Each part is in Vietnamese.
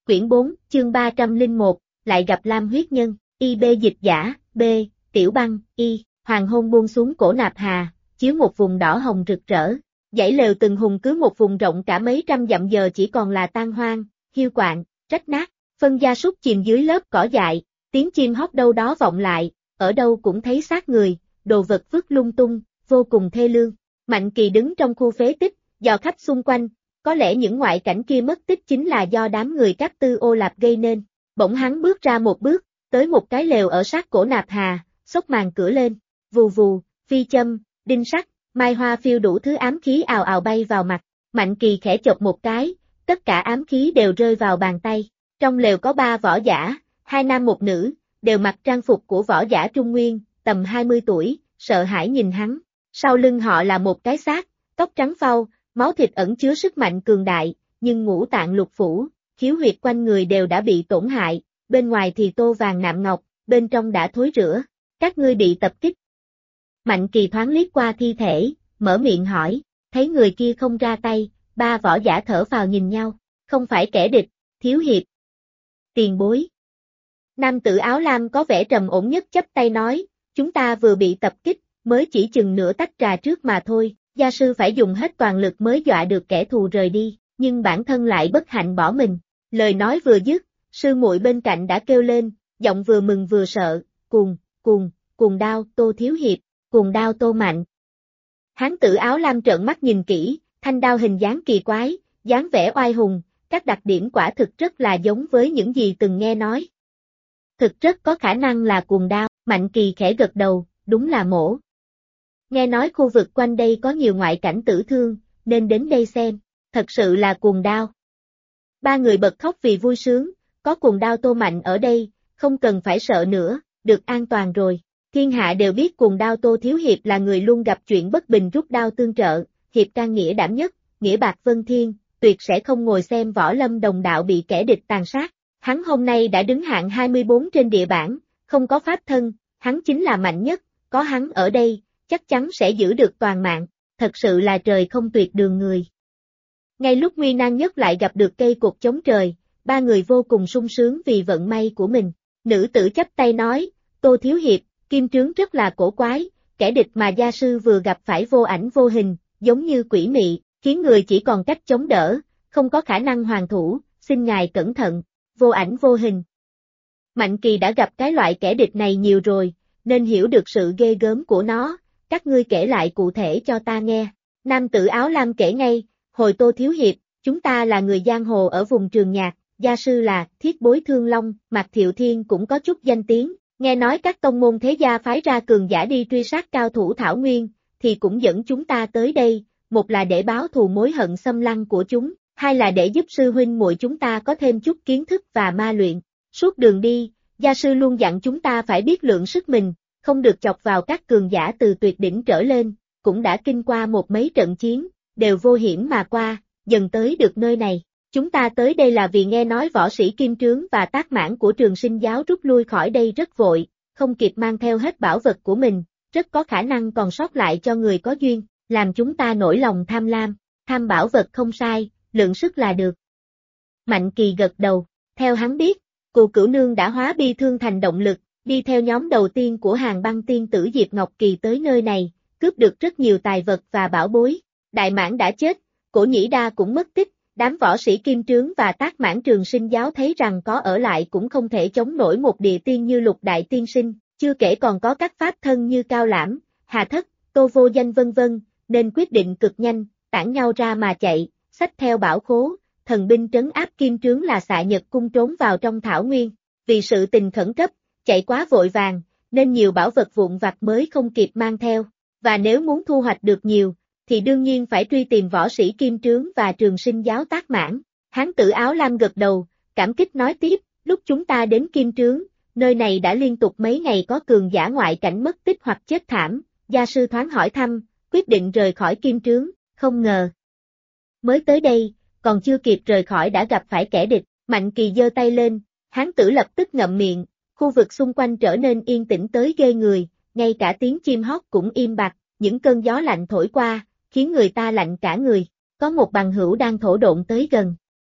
Quyển 4, chương 301, lại gặp Lam huyết nhân, IB dịch giả, B, Tiểu Băng, Y, hoàng hôn buông xuống cổ Nạp Hà, chiếu một vùng đỏ hồng rực rỡ. Dãy lều từng hùng cứ một vùng rộng cả mấy trăm dặm giờ chỉ còn là tan hoang, hiu quạnh, rách nát, phân gia súc chìm dưới lớp cỏ dại, tiếng chim hót đâu đó vọng lại, ở đâu cũng thấy xác người, đồ vật vứt lung tung, vô cùng thê lương. Mạnh Kỳ đứng trong khu phế tích, dò khắp xung quanh, có lẽ những ngoại cảnh kia mất tích chính là do đám người Cát Tư Ô Lạp gây nên. Bỗng hắn bước ra một bước, tới một cái lều ở sát cổ Nạp Hà, xốc màn cửa lên, vù vù, phi châm, đinh sắt, mai hoa phiêu đủ thứ ám khí ào ào bay vào mặt. Mạnh Kỳ khẽ chộp một cái, tất cả ám khí đều rơi vào bàn tay. Trong lều có 3 võ giả, 2 nam 1 nữ, đều mặc trang phục của võ giả Trung Nguyên, tầm 20 tuổi, sợ hãi nhìn hắn. Sau lưng họ là một cái xác, tóc trắng phau, máu thịt ẩn chứa sức mạnh cường đại, nhưng ngũ tạng lục phủ, khiếu huyệt quanh người đều đã bị tổn hại, bên ngoài thì tô vàng nạm ngọc, bên trong đã thối rữa. Các ngươi bị tập kích. Mạnh Kỳ thoáng liếc qua thi thể, mở miệng hỏi, thấy người kia không ra tay, 3 võ giả thở phào nhìn nhau, không phải kẻ địch, thiếu hiệp. Tiền bối. Nam tử áo lam có vẻ trầm ổn nhất chắp tay nói, chúng ta vừa bị tập kích, mới chỉ chừng nửa tách trà trước mà thôi, gia sư phải dùng hết toàn lực mới dọa được kẻ thù rời đi, nhưng bản thân lại bất hạnh bỏ mình. Lời nói vừa dứt, sư muội bên cạnh đã kêu lên, giọng vừa mừng vừa sợ, cuồng đao, Tô thiếu hiệp, cuồng đao Tô Mạnh. Hán tử áo lam trợn mắt nhìn kỹ, thanh đao hình dáng kỳ quái, dáng vẻ oai hùng, các đặc điểm quả thực rất là giống với những gì từng nghe nói. Thực rất có khả năng là cuồng đao, Mạnh Kỳ khẽ gật đầu, đúng là mổ. Nghe nói khu vực quanh đây có nhiều ngoại cảnh tử thương, nên đến đây xem, thật sự là cuồng đao. 3 người bật khóc vì vui sướng, có cuồng đao Tô Mạnh ở đây, không cần phải sợ nữa, được an toàn rồi. Thiên hạ đều biết cuồng đao Tô thiếu hiệp là người luôn gặp chuyện bất bình rút đao tương trợ, hiệp can nghĩa đảm nhất, nghĩa bạc vân thiên, tuyệt sẽ không ngồi xem võ lâm đồng đạo bị kẻ địch tàn sát. Hắn hôm nay đã đứng hạng 24 trên địa bảng, không có pháp thân, hắn chính là mạnh nhất, có hắn ở đây, chắc chắn sẽ giữ được toàn mạng, thật sự là trời không tuyệt đường người. Ngay lúc nguy nan nhất lại gặp được cây cột chống trời, 3 người vô cùng sung sướng vì vận may của mình. Nữ tử chắp tay nói, Tô thiếu hiệp, kim trướng rất là cổ quái, kẻ địch mà gia sư vừa gặp phải vô ảnh vô hình, giống như quỷ mị, khiến người chỉ còn cách chống đỡ, không có khả năng hoàn thủ, xin ngài cẩn thận, vô ảnh vô hình. Mạnh Kỳ đã gặp cái loại kẻ địch này nhiều rồi, nên hiểu được sự ghê gớm của nó, các ngươi kể lại cụ thể cho ta nghe. Nam tử áo lam kể ngay, hồi Tô thiếu hiệp, chúng ta là người giang hồ ở vùng Trường Nhạc, gia sư là Thiết Bối Thương Long, Mạc Thiệu Thiên cũng có chút danh tiếng, nghe nói các tông môn thế gia phái ra cường giả đi truy sát cao thủ Thảo Nguyên, thì cũng dẫn chúng ta tới đây, một là để báo thù mối hận xâm lăng của chúng, hai là để giúp sư huynh muội chúng ta có thêm chút kiến thức và ma luyện. Suốt đường đi, gia sư luôn dặn chúng ta phải biết lượng sức mình, không được chọc vào các cường giả từ tuyệt đỉnh trở lên, cũng đã kinh qua một mấy trận chiến, đều vô hiểm mà qua, dần tới được nơi này. Chúng ta tới đây là vì nghe nói võ sĩ Kim Trướng và Tác Mãn của Trường Sinh giáo rút lui khỏi đây rất vội, không kịp mang theo hết bảo vật của mình, rất có khả năng còn sót lại cho người có duyên, làm chúng ta nổi lòng tham lam, tham bảo vật không sai, lượng sức là được. Mạnh Kỳ gật đầu, theo hắn biết, Cù Cửu Nương đã hóa bi thương thành động lực, đi theo nhóm đầu tiên của Hàng Băng tiên tử Diệp Ngọc Kỳ tới nơi này, cướp được rất nhiều tài vật và bảo bối. Đại Mãn đã chết, Cổ Nhĩ Đa cũng mất tích, đám võ sĩ Kim Trướng và Tác Mãn Trường Sinh giáo thấy rằng có ở lại cũng không thể chống nổi một địa tiên như Lục Đại Tiên Sinh, chưa kể còn có các pháp thân như Cao Lãm, Hà Thất, Tô Vô Danh vân vân, nên quyết định cực nhanh, tản nhau ra mà chạy, xách theo bảo khố, thần binh trấn áp Kim Trướng là Xạ Nhật cung trốn vào trong thảo nguyên. Vì sự tình khẩn cấp, chạy quá vội vàng, nên nhiều bảo vật vụn vặt mới không kịp mang theo, và nếu muốn thu hoạch được nhiều, thì đương nhiên phải truy tìm võ sĩ Kim Trướng và Trường Sinh giáo Tác Mãn. Hán tử áo lam gật đầu, cảm kích nói tiếp, lúc chúng ta đến Kim Trướng, nơi này đã liên tục mấy ngày có cường giả ngoại cảnh mất tích hoặc chết thảm, gia sư thoáng hỏi thăm, quyết định rời khỏi Kim Trướng, không ngờ. Mới tới đây, còn chưa kịp rời khỏi đã gặp phải kẻ địch, Mạnh Kỳ giơ tay lên, hán tử lập tức ngậm miệng, khu vực xung quanh trở nên yên tĩnh tới ghê người, ngay cả tiếng chim hót cũng im bặt, những cơn gió lạnh thổi qua, khiến người ta lạnh cả người, có một bằng hữu đang thổ độn tới gần.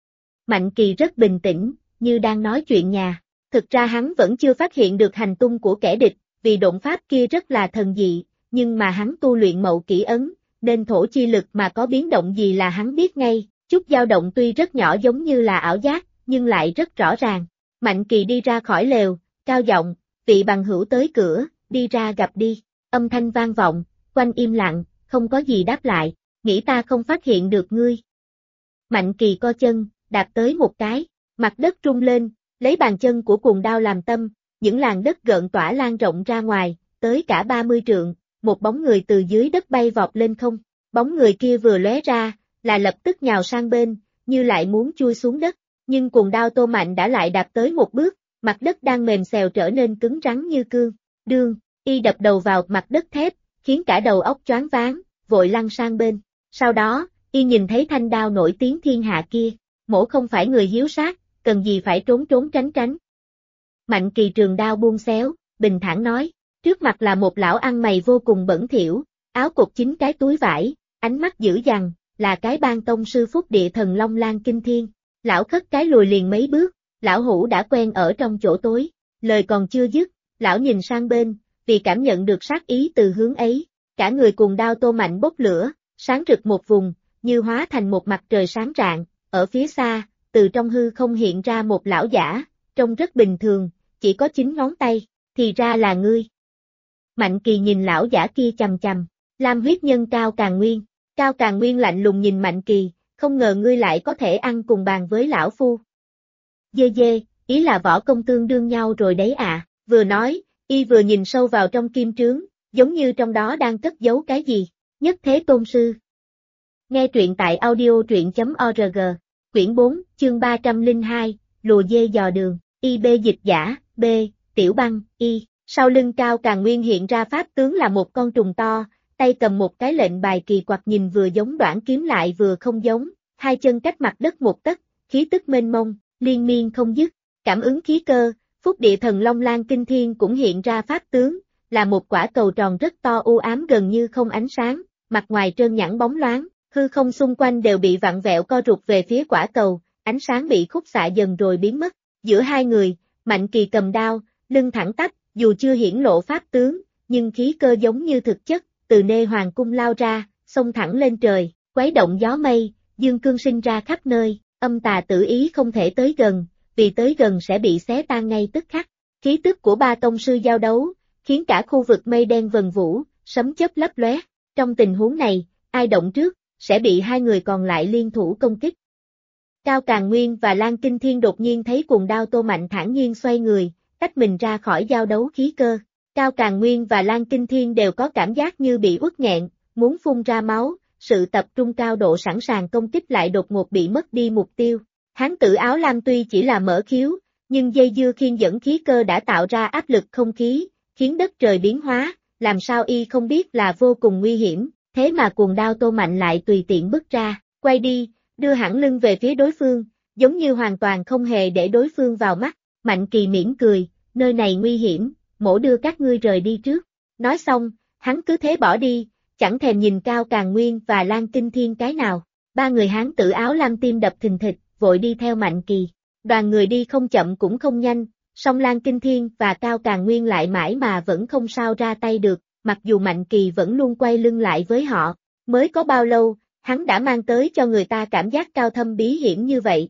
Mạnh Kỳ rất bình tĩnh, như đang nói chuyện nhà. Thực ra hắn vẫn chưa phát hiện được hành tung của kẻ địch, vì độn pháp kia rất là thần dị, nhưng mà hắn tu luyện mậu kỷ ấn, nên thổ chi lực mà có biến động gì là hắn biết ngay, chút dao động tuy rất nhỏ giống như là ảo giác, nhưng lại rất rõ ràng. Mạnh Kỳ đi ra khỏi lều, cao giọng, vị bằng hữu tới cửa, đi ra gặp đi, âm thanh vang vọng, quanh im lặng, không có gì đáp lại, nghĩ ta không phát hiện được ngươi. Mạnh Kỳ co chân, đạp tới một cái, mặt đất rung lên, lấy bàn chân của cuồng đao làm tâm, những làn đất gợn tỏa lan rộng ra ngoài, tới cả 30 trượng, một bóng người từ dưới đất bay vọt lên không, bóng người kia vừa lóe ra, là lập tức nhào sang bên, như lại muốn chui xuống đất, nhưng cuồng đao Tô Mạnh đã lại đạp tới một bước, mặt đất đang mềm xèo trở nên cứng rắn như cương, đương, y đập đầu vào mặt đất thép, khiến cả đầu óc choáng váng, vội lăn sang bên, sau đó, y nhìn thấy thanh đao nổi tiếng thiên hạ kia, mổ không phải người hiếu sát, cần gì phải trốn trốn tránh tránh. Mạnh Kỳ trường đao buông xéo, bình thản nói, trước mặt là một lão ăn mày vô cùng bẩn thỉu, áo cột 9 cái túi vải, ánh mắt dữ dằn, là cái ban tông sư Phúc Địa Thần Long Lan Kinh Thiên. Lão khất cái lùi liền mấy bước, lão hủ đã quen ở trong chỗ tối, lời còn chưa dứt, lão nhìn sang bên, vì cảm nhận được sát ý từ hướng ấy, cả người cuồng đao Tô Mạnh bốc lửa, sáng rực một vùng, như hóa thành một mặt trời sáng rạng, ở phía xa, từ trong hư không hiện ra một lão giả, trông rất bình thường, chỉ có 9 ngón tay, thì ra là ngươi. Mạnh Kỳ nhìn lão giả kia chằm chằm, Lam huyết nhân Cao Càn Nguyên. Cao Càn Nguyên lạnh lùng nhìn Mạnh Kỳ, không ngờ ngươi lại có thể ăn cùng bàn với lão phu. Dê dê, ý là võ công tương đương nhau rồi đấy à, vừa nói, y vừa nhìn sâu vào trong kim trướng, giống như trong đó đang cất giấu cái gì, Nhất Thế Tôn Sư. Nghe truyện tại audio.org, quyển 4, chương 302, lùa dê dò đường, IB dịch giả, B, Tiểu Băng, Y, sau lưng Cao Càn Nguyên hiện ra pháp tướng là một con trùng to, tay cầm một cái lệnh bài kỳ quặc nhìn vừa giống đoản kiếm lại vừa không giống, hai chân cách mặt đất một tấc, khí tức mênh mông, liên miên không dứt, cảm ứng khí cơ, Phúc Địa Thần Long Lan Kinh Thiên cũng hiện ra pháp tướng, là một quả cầu tròn rất to u ám gần như không ánh sáng, mặt ngoài trơn nhẵn bóng loáng, hư không xung quanh đều bị vặn vẹo co rụt về phía quả cầu, ánh sáng bị khúc xạ dần rồi biến mất, giữa hai người, Mạnh Kỳ cầm đao, lưng thẳng tắp, dù chưa hiển lộ pháp tướng, nhưng khí cơ giống như thực chất, từ nê hoàng cung lao ra, xông thẳng lên trời, quấy động gió mây, dương cương sinh ra khắp nơi, âm tà tử ý không thể tới gần, vì tới gần sẽ bị xé tan ngay tức khắc. Khí tức của ba tông sư giao đấu, khiến cả khu vực mây đen vần vũ, sấm chớp lấp lóe. Trong tình huống này, ai động trước, sẽ bị hai người còn lại liên thủ công kích. Cao Càn Nguyên và Lan Kinh Thiên đột nhiên thấy cuồng đao Tô Mạnh thản nhiên xoay người, tách mình ra khỏi giao đấu khí cơ. Cao Càn Nguyên và Lan Kinh Thiên đều có cảm giác như bị uất nghẹn, muốn phun ra máu, sự tập trung cao độ sẵn sàng công kích lại đột ngột bị mất đi mục tiêu. Hán tử áo lam tuy chỉ là mở khiếu, nhưng dây dưa khiên dẫn khí cơ đã tạo ra áp lực không khí, khiến đất trời biến hóa, làm sao y không biết là vô cùng nguy hiểm, thế mà cuồng đao Tô Mạnh lại tùy tiện bước ra, quay đi, đưa hẳn lưng về phía đối phương, giống như hoàn toàn không hề để đối phương vào mắt. Mạnh Kỳ mỉm cười, nơi này nguy hiểm, mổ đưa các ngươi rời đi trước. Nói xong, hắn cứ thế bỏ đi, chẳng thèm nhìn Cao Càn Nguyên và Lan Kinh Thiên cái nào. Ba người hán tử áo lam tim đập thình thịch, vội đi theo Mạnh Kỳ. Đoàn người đi không chậm cũng không nhanh, song Lan Kinh Thiên và Cao Càn Nguyên lại mãi mà vẫn không sao ra tay được, mặc dù Mạnh Kỳ vẫn luôn quay lưng lại với họ. Mới có bao lâu, hắn đã mang tới cho người ta cảm giác cao thâm bí hiểm như vậy.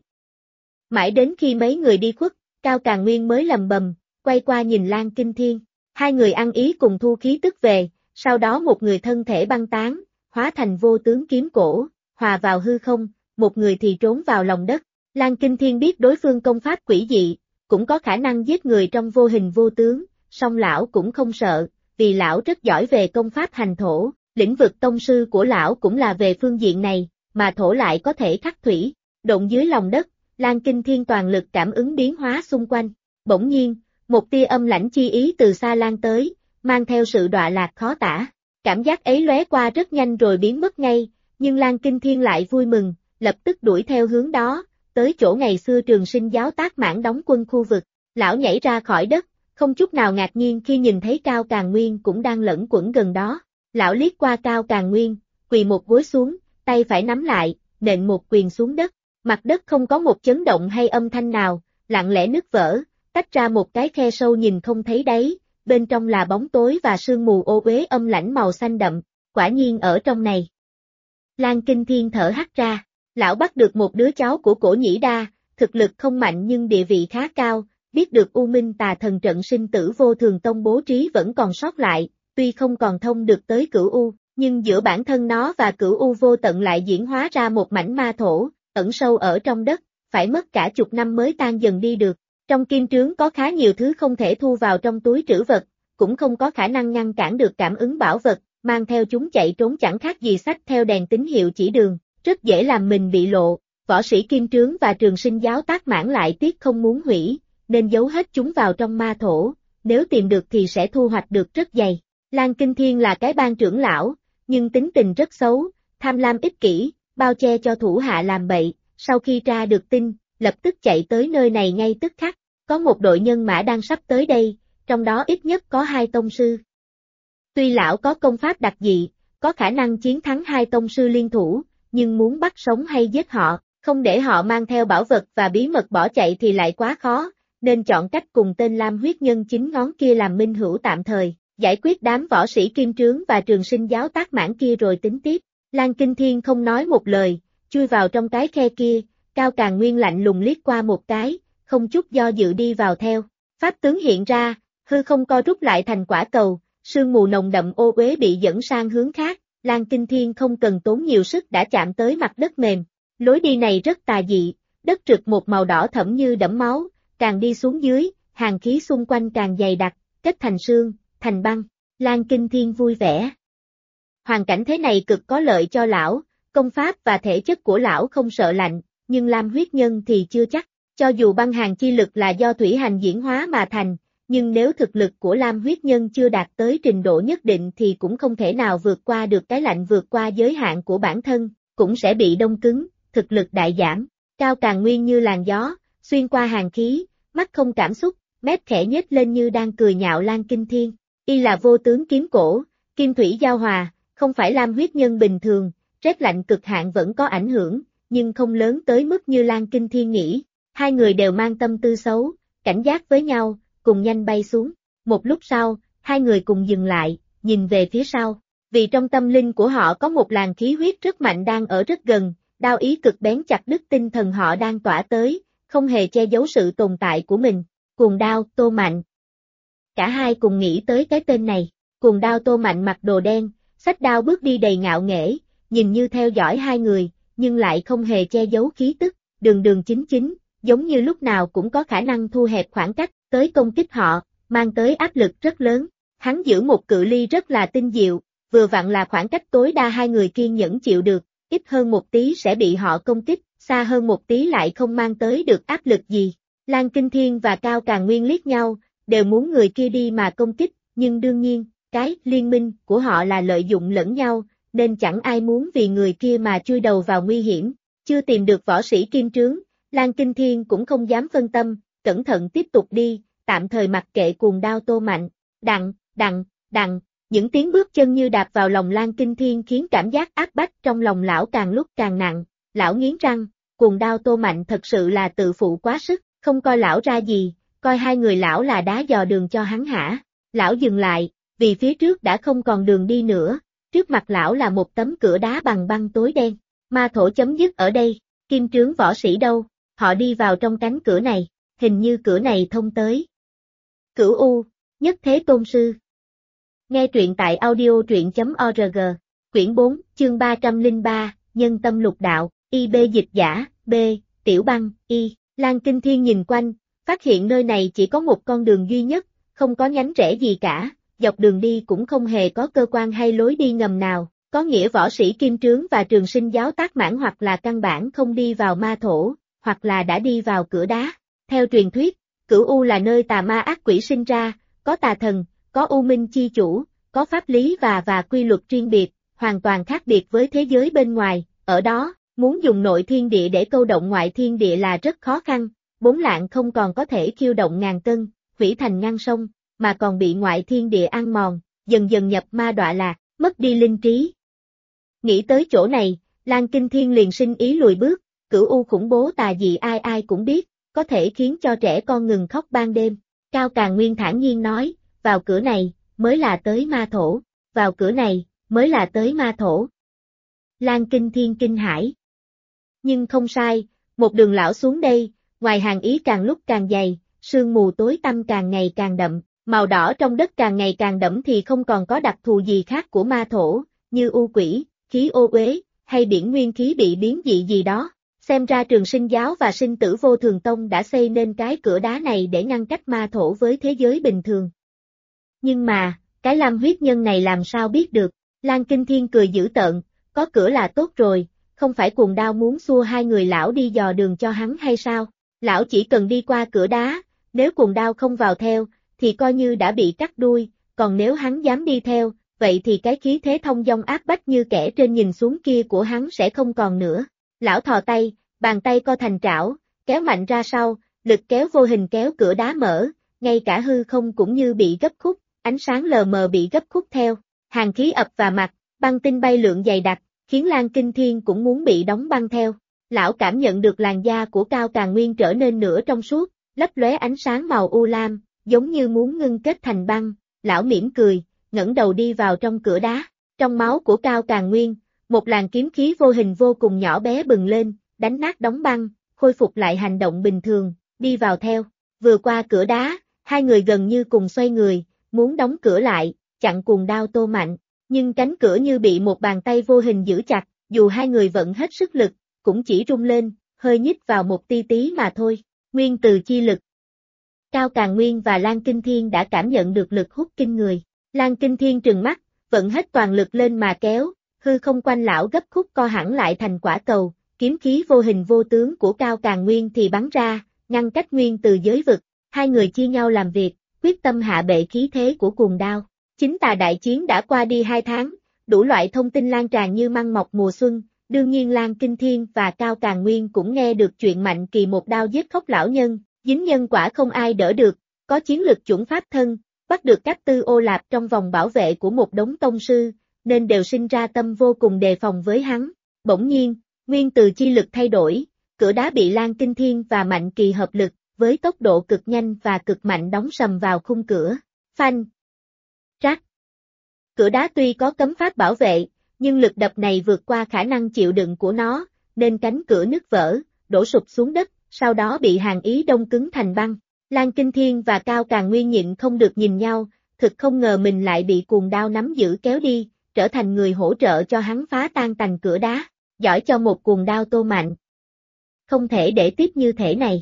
Mãi đến khi mấy người đi khuất, Cao Càn Nguyên mới lầm bầm, quay qua nhìn Lan Kinh Thiên. Hai người ăn ý cùng thu khí tức về, sau đó một người thân thể băng tán, hóa thành vô tướng kiếm cổ, hòa vào hư không, một người thì trốn vào lòng đất. Lan Kinh Thiên biết đối phương công pháp quỷ dị, cũng có khả năng giết người trong vô hình vô tướng, song lão cũng không sợ, vì lão rất giỏi về công pháp hành thổ, lĩnh vực tông sư của lão cũng là về phương diện này, mà thổ lại có thể khắc thủy. Độn dưới lòng đất, Lan Kinh Thiên toàn lực cảm ứng biến hóa xung quanh. Bỗng nhiên, một tia âm lãnh chi ý từ xa lan tới, mang theo sự đọa lạc khó tả. Cảm giác ấy lóe qua rất nhanh rồi biến mất ngay, nhưng Lan Kinh Thiên lại vui mừng, lập tức đuổi theo hướng đó, tới chỗ ngày xưa Trường Sinh giáo Tác Mãn đóng quân khu vực. Lão nhảy ra khỏi đất, không chút nào ngạc nhiên khi nhìn thấy Cao Càn Nguyên cũng đang lẫn quẩn gần đó. Lão liếc qua Cao Càn Nguyên, quỳ một gối xuống, tay phải nắm lại, nện một quyền xuống đất. Mặt đất không có một chấn động hay âm thanh nào, lặng lẽ nứt vỡ, tách ra một cái khe sâu nhìn không thấy đáy, bên trong là bóng tối và sương mù ô uế âm lãnh màu xanh đậm, quả nhiên ở trong này. Lan Kinh Thiên thở hắt ra, lão bắt được một đứa cháu của Cổ Nhĩ Đa, thực lực không mạnh nhưng địa vị khá cao, biết được U Minh Tà Thần trận sinh tử vô thường tông bố trí vẫn còn sót lại, tuy không còn thông được tới Cửu U, nhưng giữa bản thân nó và Cửu U vô tận lại diễn hóa ra một mảnh ma thổ, ẩn sâu ở trong đất, phải mất cả chục năm mới tan dần đi được. Trong kim trướng có khá nhiều thứ không thể thu vào trong túi trữ vật, cũng không có khả năng ngăn cản được cảm ứng bảo vật, mang theo chúng chạy trốn chẳng khác gì xách theo đèn tín hiệu chỉ đường, rất dễ làm mình bị lộ. Võ sĩ kim trướng và trường sinh giáo Tác Mãn lại tiếc không muốn hủy, nên giấu hết chúng vào trong ma thổ, nếu tìm được thì sẽ thu hoạch được rất dày. Lan Kinh Thiên là cái ban trưởng lão, nhưng tính tình rất xấu, tham lam ích kỷ, bao che cho thủ hạ làm bậy, sau khi tra được tin, lập tức chạy tới nơi này ngay tức khắc, có một đội nhân mã đang sắp tới đây, trong đó ít nhất có 2 tông sư. Tuy lão có công pháp đặc dị, có khả năng chiến thắng 2 tông sư liên thủ, nhưng muốn bắt sống hay giết họ, không để họ mang theo bảo vật và bí mật bỏ chạy thì lại quá khó, nên chọn cách cùng tên Lam huyết nhân 9 ngón kia làm minh hữu tạm thời, giải quyết đám võ sĩ kim trướng và trường sinh giáo Tác Mãn kia rồi tính tiếp. Lan Kinh Thiên không nói một lời, chui vào trong cái khe kia, Cao Càn Nguyên lạnh lùng liếc qua một cái, không chút do dự đi vào theo. Pháp tướng hiện ra, hư không co rút lại thành quả cầu, sương mù nồng đậm ô uế bị dẫn sang hướng khác, Lan Kinh Thiên không cần tốn nhiều sức đã chạm tới mặt đất mềm. Lối đi này rất tà dị, đất rực một màu đỏ thẫm như đẫm máu, càng đi xuống dưới, hàn khí xung quanh càng dày đặc, kết thành sương, thành băng. Lan Kinh Thiên vui vẻ. Hoàn cảnh thế này cực có lợi cho lão, công pháp và thể chất của lão không sợ lạnh, nhưng Lam huyết nhân thì chưa chắc, cho dù băng hàn chi lực là do thủy hành diễn hóa mà thành, nhưng nếu thực lực của Lam huyết nhân chưa đạt tới trình độ nhất định thì cũng không thể nào vượt qua được cái lạnh vượt qua giới hạn của bản thân, cũng sẽ bị đông cứng, thực lực đại giảm. Cao Càn Nguyên như làn gió, xuyên qua hàn khí, mắt không cảm xúc, mép khẽ nhếch lên như đang cười nhạo Lan Kinh Thiên. Y là vô tướng kiếm cổ, kim thủy giao hòa, không phải Lam huyết nhân bình thường, rét lạnh cực hạn vẫn có ảnh hưởng, nhưng không lớn tới mức như Lan Kinh Thiên nghĩ. Hai người đều mang tâm tư xấu, cảnh giác với nhau, cùng nhanh bay xuống. Một lúc sau, hai người cùng dừng lại, nhìn về phía sau. Vì trong tâm linh của họ có một làn khí huyết rất mạnh đang ở rất gần, đao ý cực bén chặt đứt tinh thần họ đang tỏa tới, không hề che giấu sự tồn tại của mình. Cuồng Đao, Tô Mạnh. Cả hai cùng nghĩ tới cái tên này. Cuồng Đao Tô Mạnh mặc đồ đen, xách đao bước đi đầy ngạo nghễ, nhìn như theo dõi hai người, nhưng lại không hề che giấu khí tức, đường đường chính chính, giống như lúc nào cũng có khả năng thu hẹp khoảng cách, tới công kích họ, mang tới áp lực rất lớn. Hắn giữ một cự ly rất là tinh diệu, vừa vặn là khoảng cách tối đa hai người kiên nhẫn chịu được, ít hơn một tí sẽ bị họ công kích, xa hơn một tí lại không mang tới được áp lực gì. Lan Kinh Thiên và Cao Càn Nguyên liếc nhau, đều muốn người kia đi mà công kích, nhưng đương nhiên, cái liên minh của họ là lợi dụng lẫn nhau, nên chẳng ai muốn vì người kia mà chui đầu vào nguy hiểm. Chưa tìm được võ sĩ kim trướng, Lan Kinh Thiên cũng không dám phân tâm, cẩn thận tiếp tục đi, tạm thời mặc kệ Cuồng Đao Tô Mạnh. Đặng, đặng, đặng, những tiếng bước chân như đạp vào lòng Lan Kinh Thiên khiến cảm giác áp bách trong lòng lão càng lúc càng nặng. Lão nghiến răng, Cuồng Đao Tô Mạnh thật sự là tự phụ quá sức, không coi lão ra gì, coi hai người lão là đá dò đường cho hắn hả. Lão dừng lại, vì phía trước đã không còn đường đi nữa, trước mặt lão là một tấm cửa đá bằng băng tối đen. Ma thổ chấm dứt ở đây, kim trướng võ sĩ đâu? Họ đi vào trong cánh cửa này, hình như cửa này thông tới Cửu U, Nhất Thế Tôn Sư. Nghe truyện tại audio.org, quyển 4, chương 303, Nhân Tâm Lục Đạo, IB dịch giả, B, Tiểu Băng, Y. Lan Kinh Thiên nhìn quanh, phát hiện nơi này chỉ có một con đường duy nhất, không có nhánh rẽ gì cả, dọc đường đi cũng không hề có cơ quan hay lối đi ngầm nào, có nghĩa võ sĩ kim trướng và trường sinh giáo Tác Mãn hoặc là căn bản không đi vào ma thổ, hoặc là đã đi vào cửa đá. Theo truyền thuyết, Cửu U là nơi tà ma ác quỷ sinh ra, có tà thần, có U Minh chi chủ, có pháp lý và quy luật riêng biệt, hoàn toàn khác biệt với thế giới bên ngoài, ở đó, muốn dùng nội thiên địa để câu động ngoại thiên địa là rất khó khăn, 4 lạng không còn có thể khiêu động ngàn cân, hủy thành ngăn sông, mà còn bị ngoại thiên địa ăn mòn, dần dần nhập ma đọa lạc, mất đi linh trí. Nghĩ tới chỗ này, Lan Kinh Thiên liền sinh ý lùi bước, Cửu U khủng bố tà dị ai ai cũng biết, có thể khiến cho trẻ con ngừng khóc ban đêm. Cao Càn Nguyên thản nhiên nói, vào cửa này, mới là tới ma thổ, vào cửa này, mới là tới ma thổ. Lan Kinh Thiên kinh hãi. Nhưng không sai, một đường lão xuống đây, ngoài hàng ý càng lúc càng dày, sương mù tối tăm càng ngày càng đậm, màu đỏ trong đất càng ngày càng đậm thì không còn có đặc thù gì khác của ma thổ, như u quỷ, khí ô uế, hay biển nguyên khí bị biến dị gì đó. Xem ra Trường Sinh Giáo và Sinh Tử Vô Thường Tông đã xây nên cái cửa đá này để ngăn cách ma thổ với thế giới bình thường. Nhưng mà, cái Lam huyết nhân này làm sao biết được? Lan Kinh Thiên cười dữ tợn, có cửa là tốt rồi, không phải Cuồng Đao muốn xua hai người lão đi dò đường cho hắn hay sao? Lão chỉ cần đi qua cửa đá, nếu Cuồng Đao không vào theo, thì coi như đã bị cắt đuôi, còn nếu hắn dám đi theo, vậy thì cái khí thế thông dong áp bách như kẻ trên nhìn xuống kia của hắn sẽ không còn nữa. Lão thò tay, bàn tay co thành trảo, kéo mạnh ra sau, lực kéo vô hình kéo cửa đá mở, ngay cả hư không cũng như bị gấp khúc, ánh sáng lờ mờ bị gấp khúc theo, hàn khí ập vào mặt, băng tinh bay lượn dày đặc, khiến Lan Kinh Thiên cũng muốn bị đóng băng theo. Lão cảm nhận được làn da của Cao Càn Nguyên trở nên nửa trong suốt, lấp lóe ánh sáng màu u lam, giống như muốn ngưng kết thành băng. Lão mỉm cười, ngẩng đầu đi vào trong cửa đá. Trong máu của Cao Càn Nguyên, một làn kiếm khí vô hình vô cùng nhỏ bé bừng lên, đánh nát đóng băng, khôi phục lại hành động bình thường, đi vào theo. Vừa qua cửa đá, hai người gần như cùng xoay người, muốn đóng cửa lại, chặn Cuồng Đao Tô Mạnh, nhưng cánh cửa như bị một bàn tay vô hình giữ chặt, dù hai người vận hết sức lực, cũng chỉ rung lên, hơi nhích vào một ti tí mà thôi. Nguyên từ chi lực. Cao Càn Nguyên và Lan Kinh Thiên đã cảm nhận được lực hút kinh người. Lan Kinh Thiên trừng mắt, vận hết toàn lực lên mà kéo, hư không quanh lão gấp khúc co hẳn lại thành quả cầu, kiếm khí vô hình vô tướng của Cao Càn Nguyên thì bắn ra, ngăn cách nguyên từ giới vực. Hai người chia nhau làm việc, quyết tâm hạ bệ khí thế của Cuồng Đao. Chính tà đại chiến đã qua đi 2 tháng, đủ loại thông tin lan tràn như măng mọc mùa xuân, đương nhiên Lan Kinh Thiên và Cao Càn Nguyên cũng nghe được chuyện Mạnh Kỳ một đao giết khóc lão nhân, dính nhân quả không ai đỡ được, có chiến lực chuẩn pháp thân, bắt được các tư ô lạp trong vòng bảo vệ của một đống tông sư, nên đều sinh ra tâm vô cùng đề phòng với hắn. Bỗng nhiên, nguyên từ chi lực thay đổi, cửa đá bị Lan Kinh Thiên và Mạnh Kỳ hợp lực, với tốc độ cực nhanh và cực mạnh đóng sầm vào khung cửa. Phanh! Rắc! Cửa đá tuy có cấm pháp bảo vệ, nhưng lực đập này vượt qua khả năng chịu đựng của nó, nên cánh cửa nứt vỡ, đổ sụp xuống đất, sau đó bị hàn ý đông cứng thành băng. Lan Kinh Thiên và Cao Càn Nguyên nhịn không được nhìn nhau, thực không ngờ mình lại bị Cuồng Đao nắm giữ kéo đi, trở thành người hỗ trợ cho hắn phá tan tành cửa đá, giỏi cho một Cuồng Đao Tô Mạnh. Không thể để tiếp như thể này.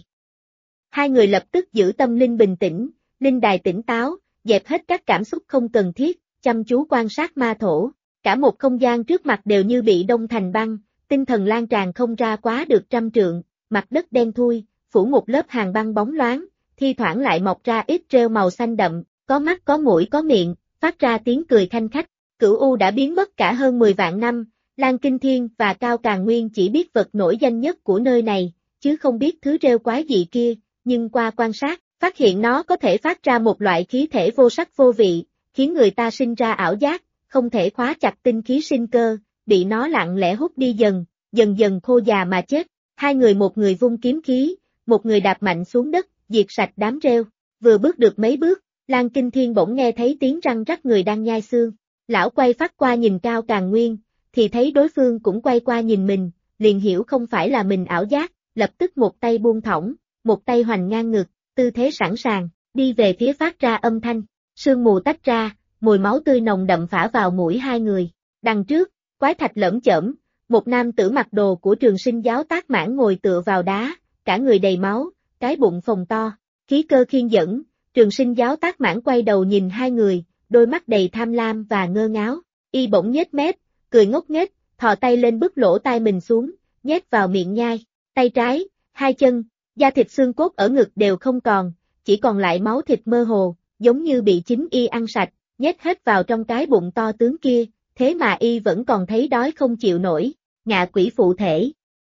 Hai người lập tức giữ tâm linh bình tĩnh, linh đài tỉnh táo, dẹp hết các cảm xúc không cần thiết, chăm chú quan sát ma thổ. Cả một không gian trước mặt đều như bị đông thành băng, tinh thần lan tràn không ra quá được 100 trượng, mặt đất đen thui, phủ một lớp hàng băng bóng loáng, thi thoảng lại mọc ra ít rêu màu xanh đậm, có mắt có mũi có miệng, phát ra tiếng cười khanh khách. Cửu U đã biến mất cả hơn 10 vạn năm, Lan Kinh Thiên và Cao Càn Nguyên chỉ biết vật nổi danh nhất của nơi này, chứ không biết thứ rêu quái dị kia, nhưng qua quan sát, phát hiện nó có thể phát ra một loại khí thể vô sắc vô vị, khiến người ta sinh ra ảo giác, không thể khóa chặt tinh khí sinh cơ, bị nó lặng lẽ hút đi dần, dần dần khô già mà chết. Hai người, một người vung kiếm khí, một người đạp mạnh xuống đất, diệt sạch đám rêu. Vừa bước được mấy bước, Lan Kinh Thiên bỗng nghe thấy tiếng răng rắc người đang nhai xương. Lão quay phát qua nhìn Cao Càn Nguyên, thì thấy đối phương cũng quay qua nhìn mình, liền hiểu không phải là mình ảo giác, lập tức một tay buông thõng, một tay hoành ngang ngực, tư thế sẵn sàng, đi về phía phát ra âm thanh. Sương mù tách ra, mùi máu tươi nồng đậm phả vào mũi hai người. Đằng trước, quái thạch lởm chởm, một nam tử mặc đồ của Trường Sinh Giáo Tác Mãn ngồi tựa vào đá, cả người đầy máu, cái bụng phồng to, khí cơ khiên dẫn. Trường Sinh Giáo Tác Mãn quay đầu nhìn hai người, đôi mắt đầy tham lam và ngơ ngáo. Y bỗng nhếch mép, cười ngốc nghếch, thò tay lên bứt lỗ tai mình xuống, nhét vào miệng nhai. Tay trái, hai chân, da thịt xương cốt ở ngực đều không còn, chỉ còn lại máu thịt mơ hồ, giống như bị chính Y ăn sạch, nhét hết vào trong cái bụng to tướng kia, thế mà Y vẫn còn thấy đói không chịu nổi. Ngạ quỷ phụ thể.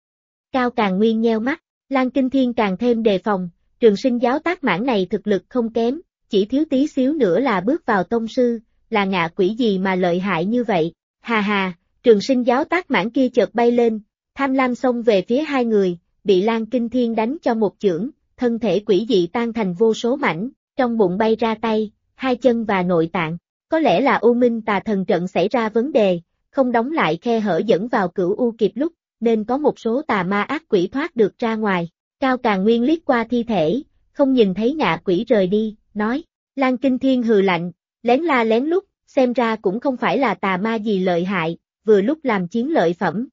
Cao Càn Nguyên nheo mắt, Lan Kinh Thiên càng thêm đề phòng. Trường Sinh Giáo Tác Mãn này thực lực không kém, chỉ thiếu tí xíu nữa là bước vào tông sư, là ngạ quỷ gì mà lợi hại như vậy. Hà hà, Trường Sinh Giáo Tác Mãn kia chợt bay lên, Tham lam xông về phía hai người, bị Lan Kinh Thiên đánh cho một chưởng, thân thể quỷ dị tan thành vô số mảnh, trong bụng bay ra tay, hai chân và nội tạng. Có lẽ là U Minh Tà Thần trận xảy ra vấn đề, không đóng lại khe hở dẫn vào Cửu U kịp lúc, nên có một số tà ma ác quỷ thoát được ra ngoài. Cao Càn Nguyên liếc qua thi thể, không nhìn thấy ngạ quỷ rời đi, nói. Lan Kinh Thiên hừ lạnh, lén la lén lút, xem ra cũng không phải là tà ma gì lợi hại, vừa lúc làm chiến lợi phẩm.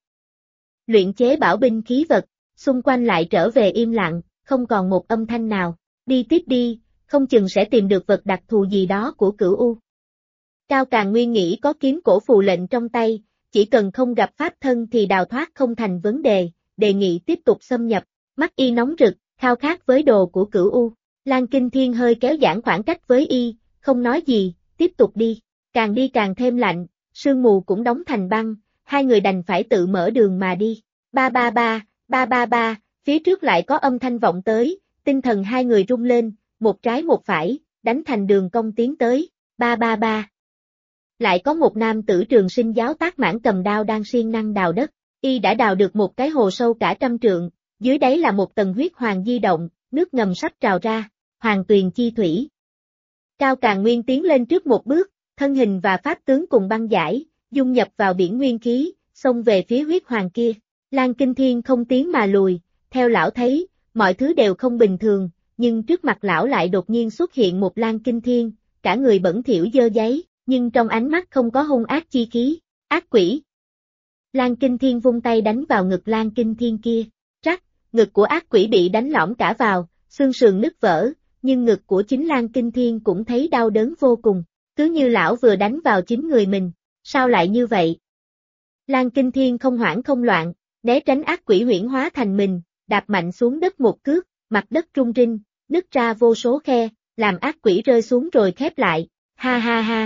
Luyện chế bảo binh khí vật, xung quanh lại trở về im lặng, không còn một âm thanh nào. Đi tiếp đi, không chừng sẽ tìm được vật đặc thù gì đó của Cửu U. Cao Càn Nguyên nghĩ có kiếm cổ phù lệnh trong tay, chỉ cần không gặp pháp thân thì đào thoát không thành vấn đề, đề nghị tiếp tục xâm nhập. Mắt y nóng rực, khao khát với đồ của Cửu U. Lan Kinh Thiên hơi kéo giãn khoảng cách với y, không nói gì, tiếp tục đi. Càng đi càng thêm lạnh, sương mù cũng đóng thành băng, hai người đành phải tự mở đường mà đi. Ba ba ba, ba ba ba, phía trước lại có âm thanh vọng tới, tinh thần hai người rung lên, một trái một phải, đánh thành đường cong tiến tới. Ba ba ba. Lại có một nam tử Trường Sinh giáo tác mãn cầm đao đang siêng năng đào đất, y đã đào được một cái hồ sâu cả 100 trượng, dưới đáy là một tầng huyết hoàng di động, nước ngầm sắp trào ra, hoàng tuyền chi thủy. Cao Càn Nguyên tiến lên trước một bước, thân hình và pháp tướng cùng băng giải, dung nhập vào biển nguyên khí, xông về phía huyết hoàng kia. Lan Kinh Thiên không tiến mà lùi, theo lão thấy, mọi thứ đều không bình thường, nhưng trước mặt lão lại đột nhiên xuất hiện một Lan Kinh Thiên, cả người bẩn thỉu dơ giấy, nhưng trong ánh mắt không có hung ác chi khí, ác quỷ. Lan Kinh Thiên vung tay đánh vào ngực Lan Kinh Thiên kia, rắc, ngực của ác quỷ bị đánh lõm cả vào, xương sườn nứt vỡ, nhưng ngực của chính Lan Kinh Thiên cũng thấy đau đớn vô cùng, cứ như lão vừa đánh vào chính người mình, sao lại như vậy? Lan Kinh Thiên không hoảng không loạn, né tránh ác quỷ huyễn hóa thành mình, đạp mạnh xuống đất một cước, mặt đất rung rinh, nứt ra vô số khe, làm ác quỷ rơi xuống rồi khép lại, ha ha ha.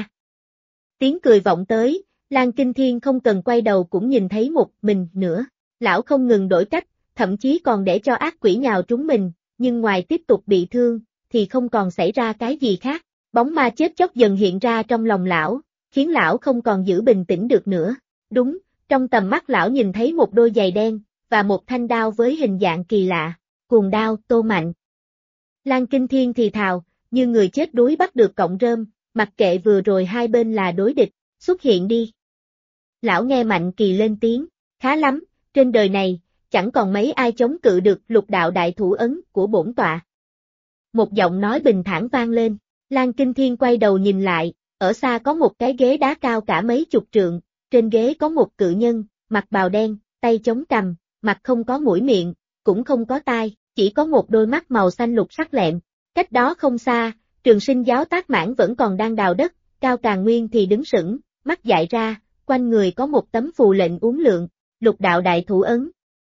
Tiếng cười vọng tới, Lan Kinh Thiên không cần quay đầu cũng nhìn thấy một mình nữa, lão không ngừng đổi cách, thậm chí còn để cho ác quỷ nhào trúng mình, nhưng ngoài tiếp tục bị thương, thì không còn xảy ra cái gì khác. Bóng ma chết chóc dần hiện ra trong lòng lão, khiến lão không còn giữ bình tĩnh được nữa. Đúng, trong tầm mắt lão nhìn thấy một đôi giày đen, và một thanh đao với hình dạng kỳ lạ, cuồng đao, Tô Mạnh. Lan Kinh Thiên thì thào, như người chết đuối bắt được cọng rơm, mặc kệ vừa rồi hai bên là đối địch, xuất hiện đi. Lão nghe Mạnh Kỳ lên tiếng, khá lắm, trên đời này, chẳng còn mấy ai chống cự được lục đạo đại thủ ấn của bổn tọa. Một giọng nói bình thản vang lên, Lan Kinh Thiên quay đầu nhìn lại, ở xa có một cái ghế đá cao cả mấy chục trượng, trên ghế có một cự nhân, mặc bào đen, tay chống cằm, mặt không có mũi miệng, cũng không có tai, chỉ có một đôi mắt màu xanh lục sắc lẹm. Cách đó không xa, Trường Sinh giáo tác mãn vẫn còn đang đào đất, Cao Càn Nguyên thì đứng sững, mắt dại ra, quanh người có một tấm phù lệnh uốn lượn, lục đạo đại thủ ấn.